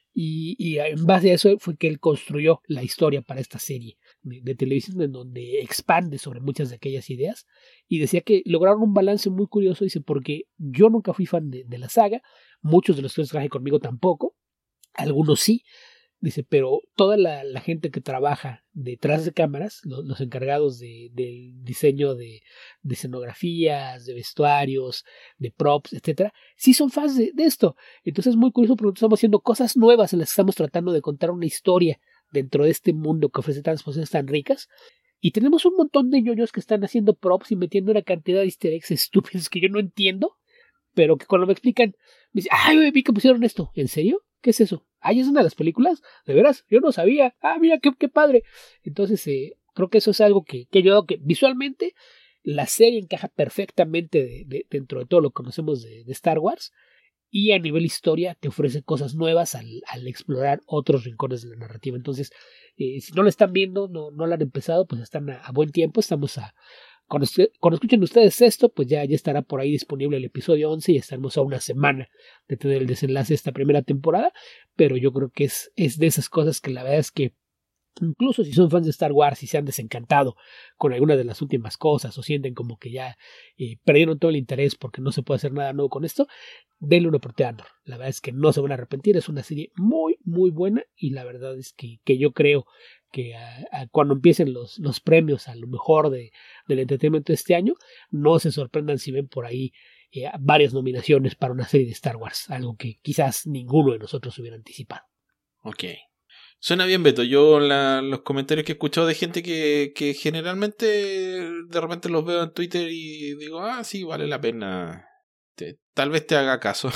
Y en base a eso fue que él construyó la historia para esta serie de televisión, en donde expande sobre muchas de aquellas ideas. Y decía que lograron un balance muy curioso, dice, porque yo nunca fui fan de la saga, muchos de los que traje conmigo tampoco, algunos sí, dice, pero toda la gente que trabaja detrás de cámaras, los encargados del diseño de escenografías, de vestuarios, de props, etcétera, sí son fans de esto. Entonces es muy curioso porque estamos haciendo cosas nuevas en las que estamos tratando de contar una historia dentro de este mundo que ofrece tantas posiciones tan ricas. Y tenemos un montón de ñoños que están haciendo props y metiendo una cantidad de easter eggs estúpidos que yo no entiendo, pero que cuando me explican, me dicen, vi que pusieron esto. ¿En serio? ¿Qué es eso? ¿Es una de las películas? ¿De veras? Yo no sabía. Mira, qué padre. Entonces, creo que eso es algo que ha ayudado, que visualmente la serie encaja perfectamente dentro de todo lo que conocemos de Star Wars, y a nivel historia te ofrece cosas nuevas al explorar otros rincones de la narrativa. Entonces, si no la están viendo, no la han empezado, pues están a buen tiempo. Estamos cuando escuchen ustedes esto, pues ya estará por ahí disponible el episodio 11 y estaremos a una semana de tener el desenlace de esta primera temporada, pero yo creo que es de esas cosas que la verdad es que incluso si son fans de Star Wars y se han desencantado con alguna de las últimas cosas o sienten como que ya perdieron todo el interés porque no se puede hacer nada nuevo con esto, denle una oportunidad a Andor. La verdad es que no se van a arrepentir, es una serie muy muy buena, y la verdad es que yo creo que cuando empiecen los premios a lo mejor del entretenimiento de este año, no se sorprendan si ven por ahí varias nominaciones para una serie de Star Wars, algo que quizás ninguno de nosotros hubiera anticipado. Ok. Suena bien, Beto. Yo los comentarios que he escuchado de gente que generalmente de repente los veo en Twitter y digo, sí, vale la pena. Tal vez te haga caso.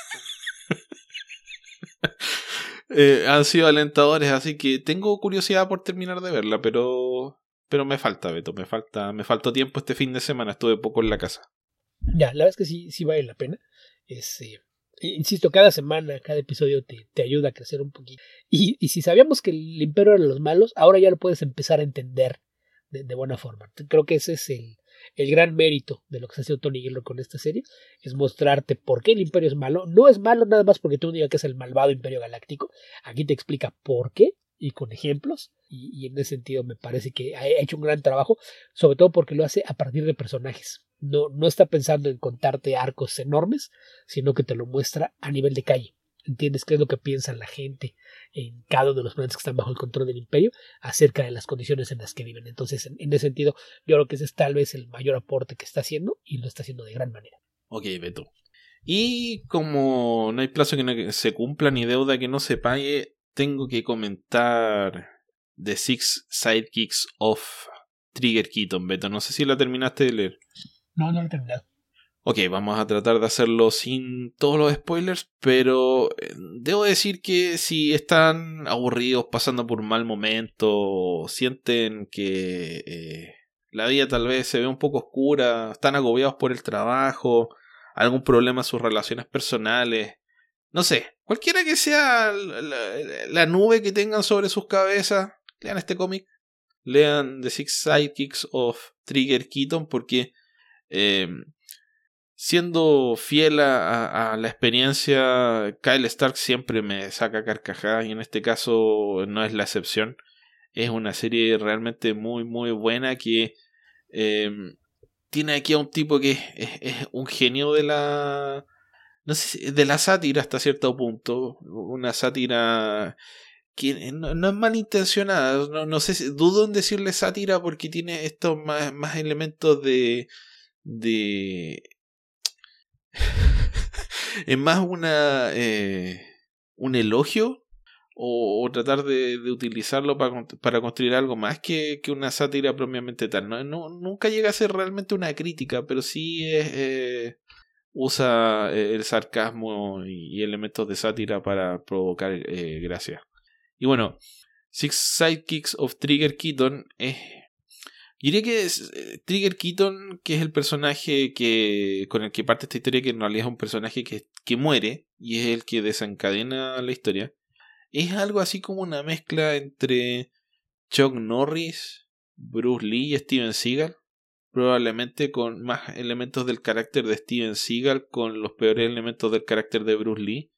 Han sido alentadores, así que tengo curiosidad por terminar de verla, pero me falta, Beto, me faltó tiempo este fin de semana, estuve poco en la casa. Ya, la verdad es que sí vale la pena. Insisto, cada semana, cada episodio te ayuda a crecer un poquito. Y si sabíamos que el Imperio era los malos, ahora ya lo puedes empezar a entender de buena forma. Creo que ese es el gran mérito de lo que se ha hecho Tony Gilroy con esta serie, es mostrarte por qué el Imperio es malo. No es malo nada más porque tú digas que es el malvado Imperio Galáctico. Aquí te explica por qué y con ejemplos, y en ese sentido me parece que ha hecho un gran trabajo, sobre todo porque lo hace a partir de personajes. No está pensando en contarte arcos enormes, sino que te lo muestra a nivel de calle. Entiendes qué es lo que piensa la gente en cada uno de los planetas que están bajo el control del Imperio acerca de las condiciones en las que viven. Entonces, en ese sentido, yo creo que ese es tal vez el mayor aporte que está haciendo, y lo está haciendo de gran manera. Ok, Beto. Y como no hay plazo que no se cumpla ni deuda que no se pague, tengo que comentar The Six Sidekicks of Trigger Keaton, Beto. No sé si la terminaste de leer. No lo he terminado. Ok, vamos a tratar de hacerlo sin todos los spoilers, pero debo decir que si están aburridos, pasando por un mal momento, sienten que la vida tal vez se ve un poco oscura, están agobiados por el trabajo, algún problema en sus relaciones personales, no sé, cualquiera que sea la nube que tengan sobre sus cabezas, lean este cómic, lean The Six Sidekicks of Trigger Keaton, porque siendo fiel a la experiencia, Kyle Stark siempre me saca carcajadas y en este caso no es la excepción. Es una serie realmente muy muy buena que tiene aquí a un tipo que es un genio de la... No sé, de la sátira hasta cierto punto. Una sátira que no es malintencionada. No sé, dudo en decirle sátira porque tiene estos más elementos de es más un elogio o tratar de utilizarlo para construir algo más que una sátira propiamente tal. Nunca llega a ser realmente una crítica, pero sí usa el sarcasmo y elementos de sátira para provocar gracia. Y bueno, Six Sidekicks of Trigger Keaton es... Diría que es Trigger Keaton, que es el personaje con el que parte esta historia, que en realidad es un personaje que muere y es el que desencadena la historia. Es algo así como una mezcla entre Chuck Norris, Bruce Lee y Steven Seagal. Probablemente con más elementos del carácter de Steven Seagal, con los peores elementos del carácter de Bruce Lee.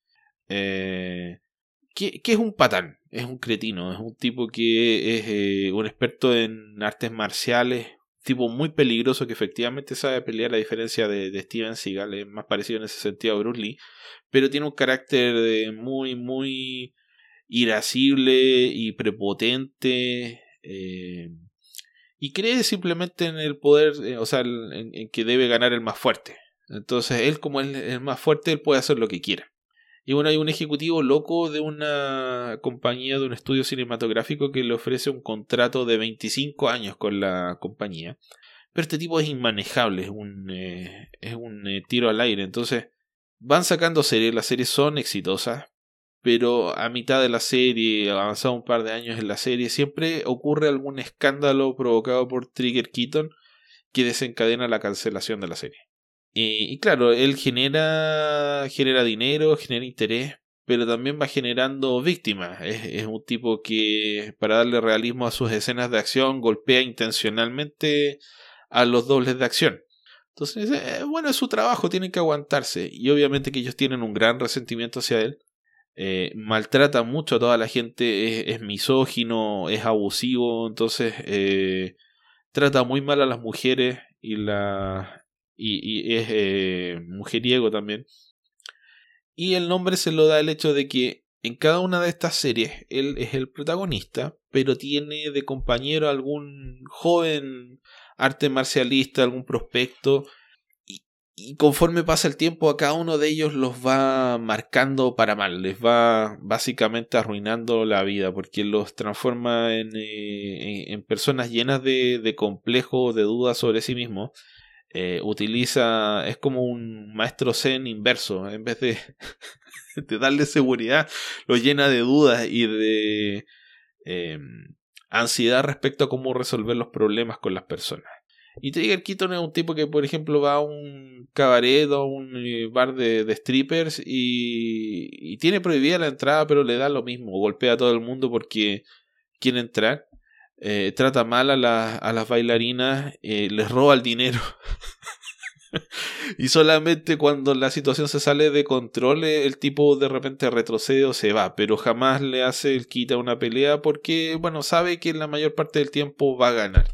Que es un patán, es un cretino, es un tipo que es un experto en artes marciales, tipo muy peligroso que efectivamente sabe pelear a diferencia de Steven Seagal, es más parecido en ese sentido a Bruce Lee, pero tiene un carácter muy muy irascible y prepotente, y cree simplemente en el poder, o sea, en que debe ganar el más fuerte. Entonces él, como es el más fuerte, él puede hacer lo que quiera. Y bueno, hay un ejecutivo loco de una compañía, de un estudio cinematográfico que le ofrece un contrato de 25 años con la compañía. Pero este tipo es inmanejable, es un tiro al aire. Entonces van sacando series, las series son exitosas, pero a mitad de la serie, avanzado un par de años en la serie, siempre ocurre algún escándalo provocado por Trigger Keaton que desencadena la cancelación de la serie. Y claro, él genera dinero, genera interés, pero también va generando víctimas. Es un tipo que, para darle realismo a sus escenas de acción, golpea intencionalmente a los dobles de acción. Entonces, bueno, es su trabajo, tienen que aguantarse. Y obviamente que ellos tienen un gran resentimiento hacia él. Maltrata mucho a toda la gente, es misógino, es abusivo, entonces trata muy mal a las mujeres y es mujeriego también. Y el nombre se lo da el hecho de que en cada una de estas series él es el protagonista, pero tiene de compañero algún joven arte marcialista, algún prospecto, y conforme pasa el tiempo a cada uno de ellos los va marcando para mal, les va básicamente arruinando la vida, porque los transforma en personas llenas de complejos, de dudas sobre sí mismos. Es como un maestro zen inverso, en vez de, de darle seguridad, lo llena de dudas y de ansiedad respecto a cómo resolver los problemas con las personas. Y Trigger Keaton es un tipo que, por ejemplo, va a un cabaret o a un bar de strippers y tiene prohibida la entrada, pero le da lo mismo, golpea a todo el mundo porque quiere entrar. Trata mal a las bailarinas, les roba el dinero. Y solamente cuando la situación se sale de control, el tipo de repente retrocede o se va, pero jamás le hace el quita una pelea porque, bueno, sabe que la mayor parte del tiempo va a ganar.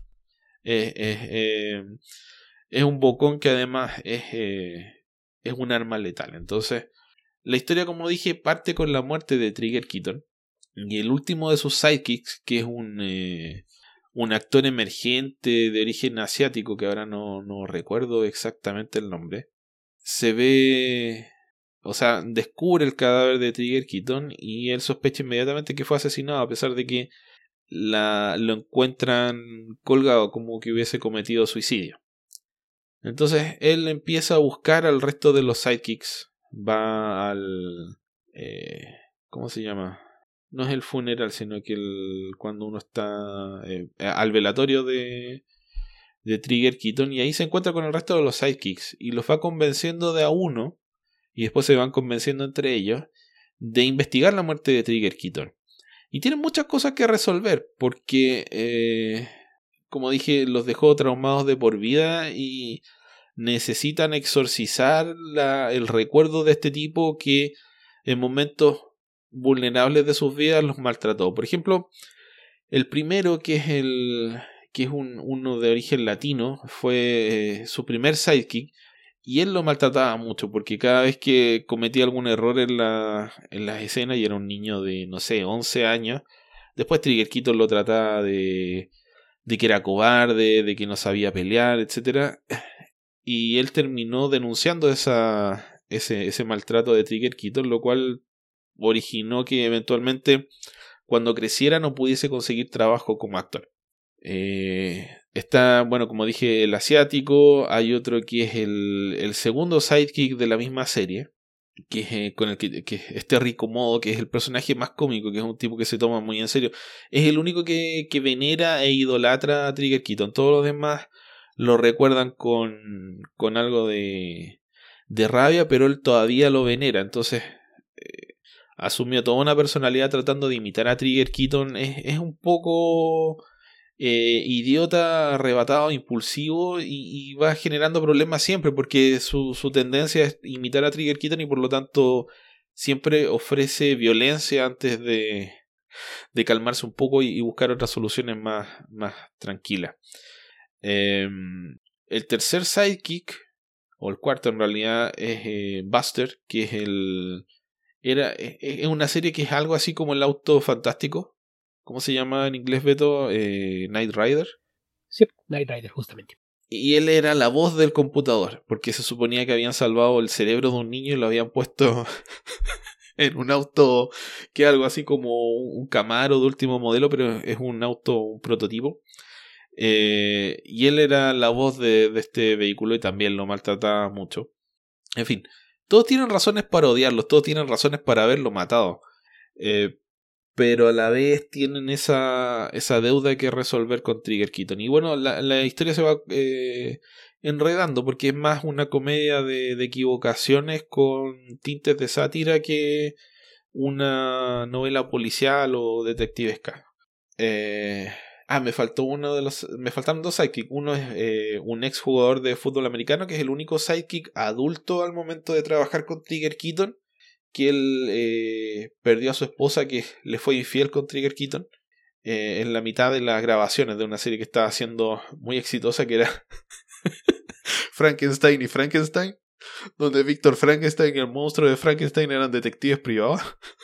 Es un bocón que además es un arma letal. Entonces, la historia, como dije, parte con la muerte de Trigger Keaton. Y el último de sus sidekicks, que es un actor emergente de origen asiático, que ahora no recuerdo exactamente el nombre, se ve... O sea, descubre el cadáver de Trigger Keaton y él sospecha inmediatamente que fue asesinado, a pesar de que lo encuentran colgado como que hubiese cometido suicidio. Entonces él empieza a buscar al resto de los sidekicks. Va al... ¿cómo se llama? No es el funeral, sino que cuando uno está al velatorio de Trigger Keaton, y ahí se encuentra con el resto de los sidekicks y los va convenciendo de a uno, y después se van convenciendo entre ellos de investigar la muerte de Trigger Keaton. Y tienen muchas cosas que resolver porque, como dije, los dejó traumados de por vida y necesitan exorcizar el recuerdo de este tipo que en momentos vulnerables de sus vidas los maltrató. Por ejemplo, el primero, que es uno de origen latino, fue su primer sidekick, y él lo maltrataba mucho porque cada vez que cometía algún error en las escenas, y era un niño de, no sé, 11 años, después Trigger Keaton lo trataba de que era cobarde, de que no sabía pelear, etcétera. Y él terminó denunciando ese maltrato de Trigger Keaton, lo cual originó que eventualmente cuando creciera no pudiese conseguir trabajo como actor. Está, bueno, como dije, el asiático. Hay otro que es el segundo sidekick de la misma serie, que es con el que es Terry Komodo, que es el personaje más cómico, que es un tipo que se toma muy en serio. Es el único que venera e idolatra a Trigger Keaton. Todos los demás lo recuerdan con algo de rabia, pero él todavía lo venera. Entonces asumió toda una personalidad tratando de imitar a Trigger Keaton. Es un poco idiota, arrebatado, impulsivo, y va generando problemas siempre porque su tendencia es imitar a Trigger Keaton, y por lo tanto siempre ofrece violencia antes de calmarse un poco y buscar otras soluciones más tranquilas. El tercer sidekick, o el cuarto en realidad, es Buster, que es una serie que es algo así como el auto fantástico. ¿Cómo se llama en inglés, Beto? Knight Rider. Sí, Knight Rider, justamente. Y él era la voz del computador, porque se suponía que habían salvado el cerebro de un niño y lo habían puesto en un auto que es algo así como un Camaro de último modelo, pero es un auto, un prototipo. Y él era la voz de este vehículo y también lo maltrataba mucho. En fin, todos tienen razones para odiarlos, todos tienen razones para haberlo matado. Pero a la vez tienen esa deuda que resolver con Trigger Keaton. Y bueno, la historia se va enredando porque es más una comedia de equivocaciones con tintes de sátira que una novela policial o detectivesca. Me faltaron dos sidekicks. Uno es un ex jugador de fútbol americano, que es el único sidekick adulto al momento de trabajar con Trigger Keaton, que él perdió a su esposa, que le fue infiel con Trigger Keaton en la mitad de las grabaciones de una serie que estaba haciendo muy exitosa, que era Frankenstein y Frankenstein, donde Víctor Frankenstein y el monstruo de Frankenstein eran detectives privados.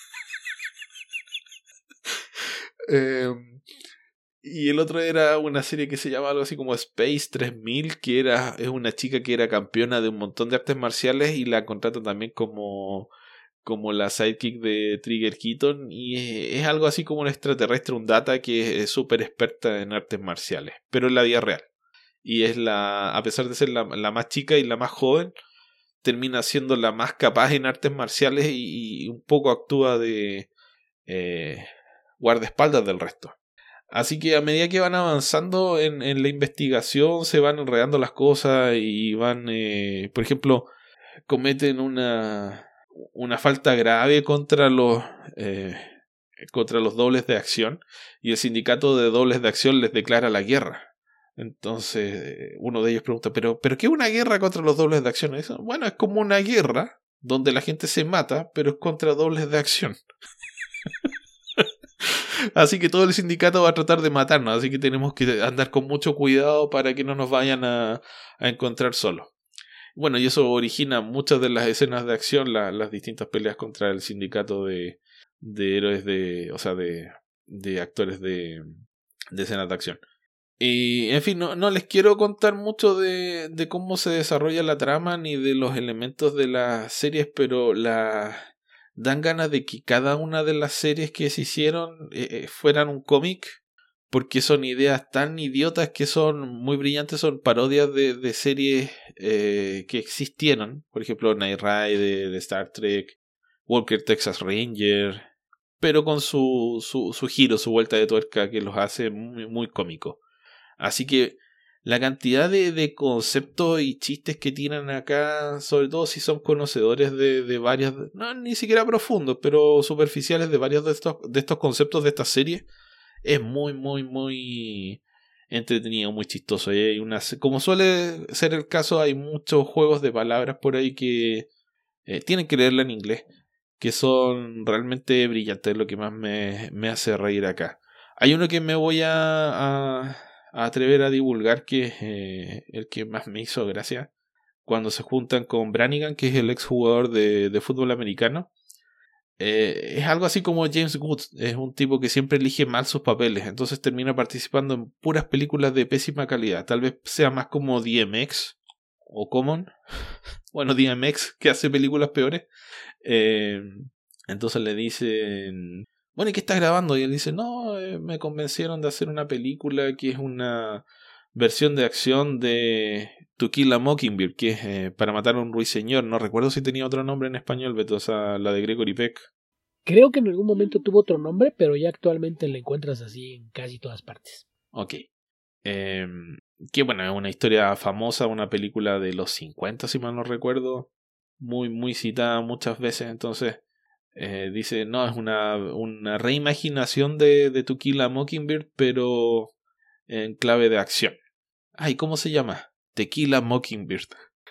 Y el otro era una serie que se llama algo así como Space 3000, que es una chica que era campeona de un montón de artes marciales y la contratan también como la sidekick de Trigger Keaton, y es algo así como un extraterrestre, un data que es súper experta en artes marciales, pero en la vida real. Y es a pesar de ser la más chica y la más joven, termina siendo la más capaz en artes marciales y un poco actúa de guardaespaldas del resto. Así que a medida que van avanzando en la investigación, se van enredando las cosas y van, por ejemplo, cometen una falta grave contra los dobles de acción, y el sindicato de dobles de acción les declara la guerra. Entonces uno de ellos pregunta, ¿pero qué es una guerra contra los dobles de acción? Bueno, es como una guerra donde la gente se mata, pero es contra dobles de acción. Así que todo el sindicato va a tratar de matarnos, así que tenemos que andar con mucho cuidado para que no nos vayan a encontrar solos. Bueno, y eso origina muchas de las escenas de acción, las distintas peleas contra el sindicato de héroes, de actores de escenas de acción. Y en fin, no les quiero contar mucho de cómo se desarrolla la trama ni de los elementos de las series, pero dan ganas de que cada una de las series que se hicieron fueran un cómic porque son ideas tan idiotas que son muy brillantes, son parodias de series que existieron, por ejemplo Knight Rider, Star Trek, Walker Texas Ranger, pero con su giro, su vuelta de tuerca que los hace muy, muy cómicos. Así que la cantidad de conceptos y chistes que tienen acá, sobre todo si son conocedores de varias, no ni siquiera profundos, pero superficiales de varios de estos conceptos de esta serie, es muy, muy, muy entretenido, muy chistoso. Y como suele ser el caso, hay muchos juegos de palabras por ahí que tienen que leerla en inglés, que son realmente brillantes, lo que más me hace reír acá. Hay uno que me voy a atrever a divulgar, que es el que más me hizo gracia, cuando se juntan con Brannigan, que es el exjugador de fútbol americano. Es algo así como James Woods, es un tipo que siempre elige mal sus papeles, entonces termina participando en puras películas de pésima calidad. Tal vez sea más como DMX o Common, bueno, DMX, que hace películas peores. Entonces le dicen, bueno, ¿y qué estás grabando? Y él dice, no, me convencieron de hacer una película que es una versión de acción de To Kill a Mockingbird, que es para matar a un ruiseñor. No recuerdo si tenía otro nombre en español, Beto, o sea, la de Gregory Peck. Creo que en algún momento tuvo otro nombre, pero ya actualmente la encuentras así en casi todas partes. Ok. Que bueno, es una historia famosa, una película de los 50, si mal no recuerdo. Muy, muy citada muchas veces, entonces... dice, no, es una reimaginación de To Kill a Mockingbird, pero en clave de acción. Ay, ¿cómo se llama? Tequila Mockingbird.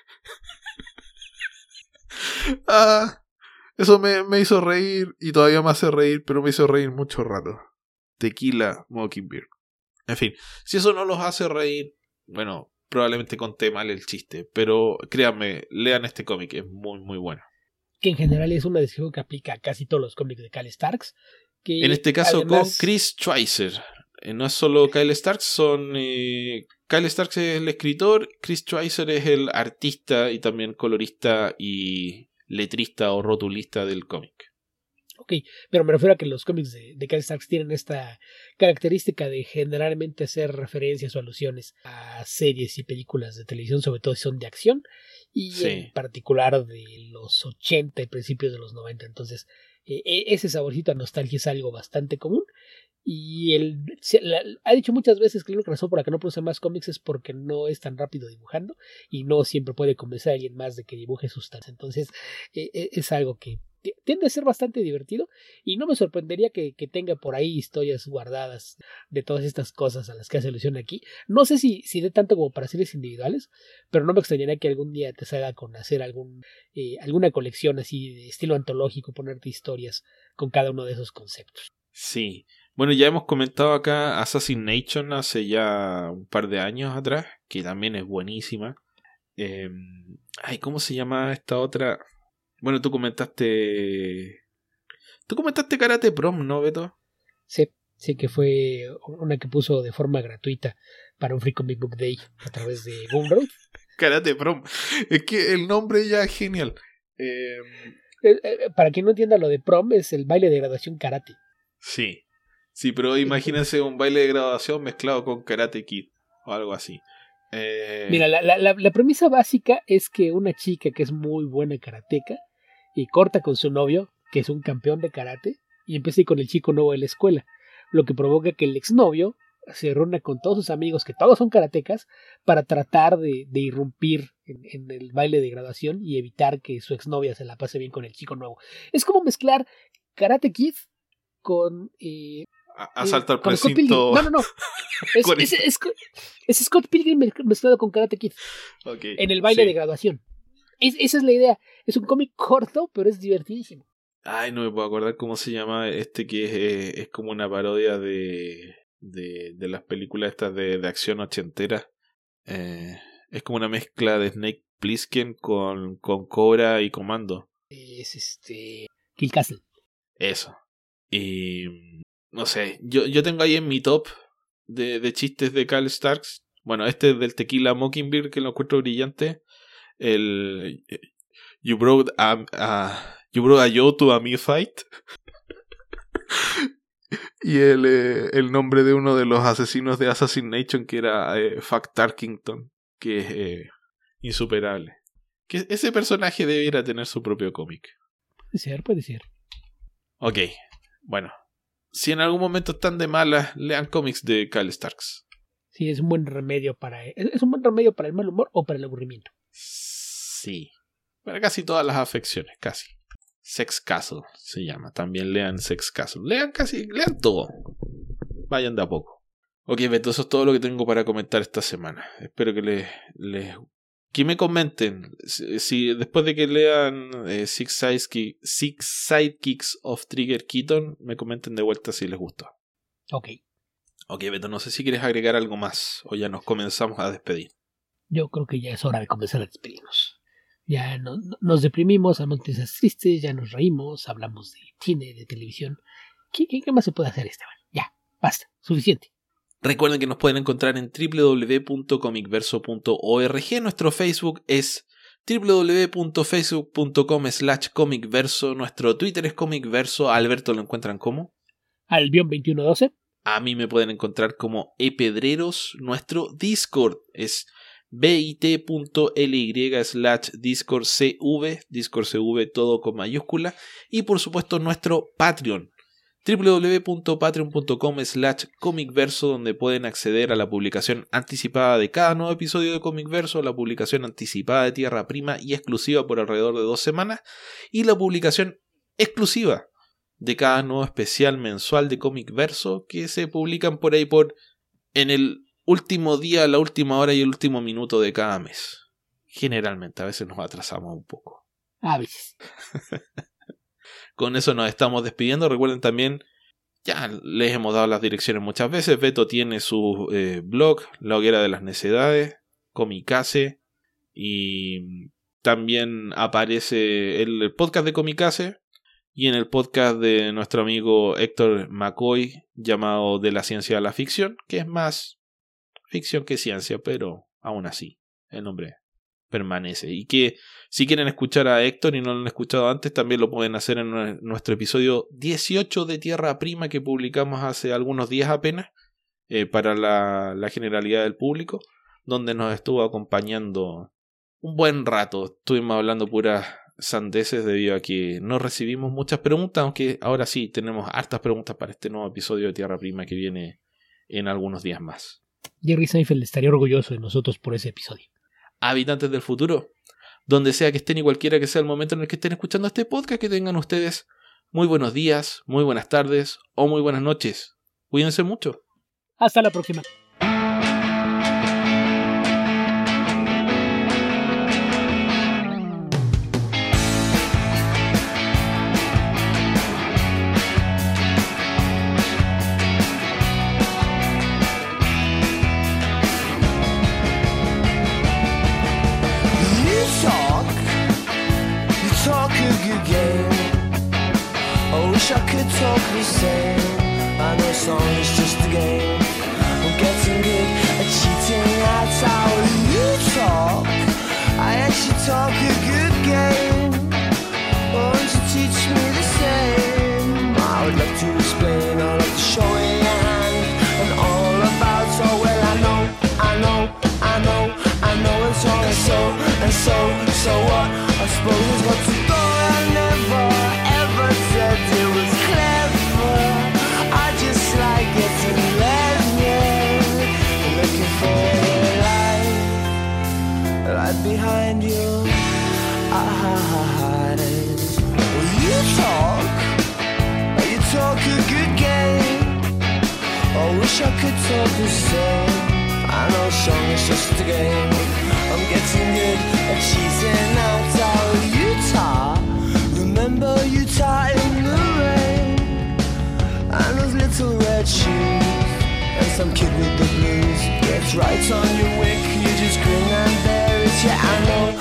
Eso me hizo reír y todavía me hace reír, pero me hizo reír mucho rato. Tequila Mockingbird. En fin, si eso no los hace reír, bueno, probablemente conté mal el chiste, pero créanme, lean este cómic, es muy, muy bueno. Que en general es una decisión que aplica a casi todos los cómics de Cal Starks. Que en este caso además... con Chris Schweizer. No es solo Kyle Starks, Kyle Starks es el escritor, Chris Schweizer es el artista y también colorista y letrista o rotulista del cómic. Ok, pero me refiero a que los cómics de Cal Starks tienen esta característica de generalmente hacer referencias o alusiones a series y películas de televisión, sobre todo si son de acción, y sí, en particular de los 80 y principios de los 90. Entonces, ese saborcito a nostalgia es algo bastante común. Y ha dicho muchas veces que la única razón por la que no produce más cómics es porque no es tan rápido dibujando y no siempre puede convencer a alguien más de que dibuje sustancia. Entonces, es algo que tiende a ser bastante divertido y no me sorprendería que tenga por ahí historias guardadas de todas estas cosas a las que hace alusión aquí. No sé si de tanto como para series individuales, pero no me extrañaría que algún día te salga con hacer alguna colección así de estilo antológico, ponerte historias con cada uno de esos conceptos. Sí, bueno, ya hemos comentado acá Assassination hace ya un par de años atrás, que también es buenísima. ¿Cómo se llama esta otra? Bueno, tú comentaste Karate Prom, ¿no, Beto? Sí, que fue una que puso de forma gratuita para un Free Comic Book Day a través de Gumroad. Karate Prom. Es que el nombre ya es genial. Para quien no entienda, lo de prom es el baile de graduación karate. Sí, pero imagínense un baile de graduación mezclado con Karate Kid o algo así. Mira, la premisa básica es que una chica que es muy buena karateca y corta con su novio, que es un campeón de karate, y empieza a ir con el chico nuevo de la escuela, lo que provoca que el exnovio se reúna con todos sus amigos, que todos son karatecas, para tratar de irrumpir en el baile de graduación y evitar que su exnovia se la pase bien con el chico nuevo. Es como mezclar Karate Kid con... Asalto al precinto. No. Es Scott Pilgrim mezclado con Karate Kid. Okay, en el baile de graduación. Esa es la idea. Es un cómic corto, pero es divertidísimo. Ay, no me puedo acordar cómo se llama este, que es como una parodia de las películas estas de acción ochentera. Es como una mezcla de Snake Plissken con Cobra y Comando. Es Kill Castle. Eso. Y no sé, yo tengo ahí en mi top de chistes de Cal Starks. Bueno, este es del Tequila Mockingbird, que lo encuentro brillante. El You brought a Joe to a me fight. Y el nombre de uno de los asesinos de Assassination, que era Fact Tarkington, que es insuperable. Que ese personaje debiera tener su propio cómic. Puede ser. Ok, bueno. Si en algún momento están de malas, lean cómics de Kyle Starks. Sí, es un buen remedio es un buen remedio para el mal humor o para el aburrimiento. Sí. Para casi todas las afecciones, casi. Sex Castle se llama. También lean Sex Castle. Lean todo. Vayan de a poco. Ok, Beto, eso es todo lo que tengo para comentar esta semana. Espero que que me comenten si después de que lean Six Sidekicks of Trigger Keaton, me comenten de vuelta si les gustó. Ok, Beto, no sé si quieres agregar algo más o ya nos comenzamos a despedir. Yo creo que ya es hora de comenzar a despedirnos. Ya nos deprimimos, hablamos de noticias tristes, ya nos reímos, hablamos de cine, de televisión. ¿Qué más se puede hacer, Esteban? Ya, basta, suficiente. Recuerden que nos pueden encontrar en www.comicverso.org. Nuestro Facebook es www.facebook.com/comicverso. Nuestro Twitter es comicverso. A Alberto lo encuentran como Albion2112. A mí me pueden encontrar como epedreros. Nuestro Discord es bit.ly/discordcv, discordcv todo con mayúscula. Y por supuesto nuestro Patreon, www.patreon.com/comicverso, donde pueden acceder a la publicación anticipada de cada nuevo episodio de Comicverso, la publicación anticipada de Tierra Prima y exclusiva por alrededor de 2 semanas, y la publicación exclusiva de cada nuevo especial mensual de Comicverso que se publican por ahí en el último día, la última hora y el último minuto de cada mes. Generalmente, a veces nos atrasamos un poco. A veces. Con eso nos estamos despidiendo. Recuerden también, ya les hemos dado las direcciones muchas veces. Beto tiene su blog, La Hoguera de las Necedades, Comicase, y también aparece el podcast de Comicase y en el podcast de nuestro amigo Héctor McCoy llamado De la Ciencia a la Ficción, que es más ficción que ciencia, pero aún así el nombre permanece. Y que si quieren escuchar a Héctor y no lo han escuchado antes, también lo pueden hacer en nuestro episodio 18 de Tierra Prima, que publicamos hace algunos días apenas, para la generalidad del público, donde nos estuvo acompañando un buen rato. Estuvimos hablando puras sandeces debido a que no recibimos muchas preguntas, aunque ahora sí tenemos hartas preguntas para este nuevo episodio de Tierra Prima que viene en algunos días más. Jerry Seinfeld estaría orgulloso de nosotros por ese episodio. Habitantes del futuro, donde sea que estén y cualquiera que sea el momento en el que estén escuchando este podcast, que tengan ustedes muy buenos días, muy buenas tardes o muy buenas noches. Cuídense mucho. Hasta la próxima. I could talk the same. I know song is just a game. I'm getting good at cheating. That's how you talk. I actually talk a good game. Won't you teach me the same? I would love to explain all of the showing your hand and all about. Oh well, I know it's wrong and so what? I suppose it's got to go. I never ever said it was clever. I just like getting led, looking for a light behind your eyes. Well, you talk a good game. I wish I could talk the same. I know song is just a game. I'm getting good at cheesing out our Utah. Remember Utah in the rain, and those little red shoes, and some kid with the blues gets right on your wick. You just grin and bear it. Yeah, I know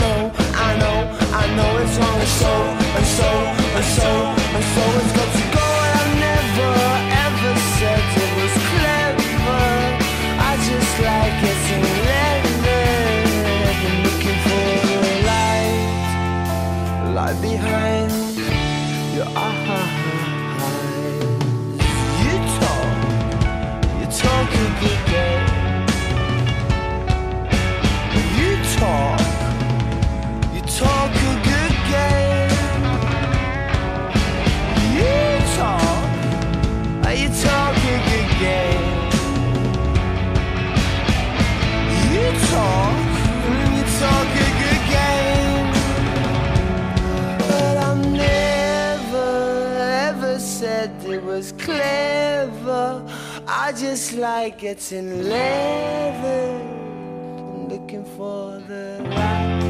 it's wrong and so it's got to go. I never ever said it was clever. I just like getting led, looking for a light behind your eyes. You said it was clever. I just like getting levered. I'm looking for the right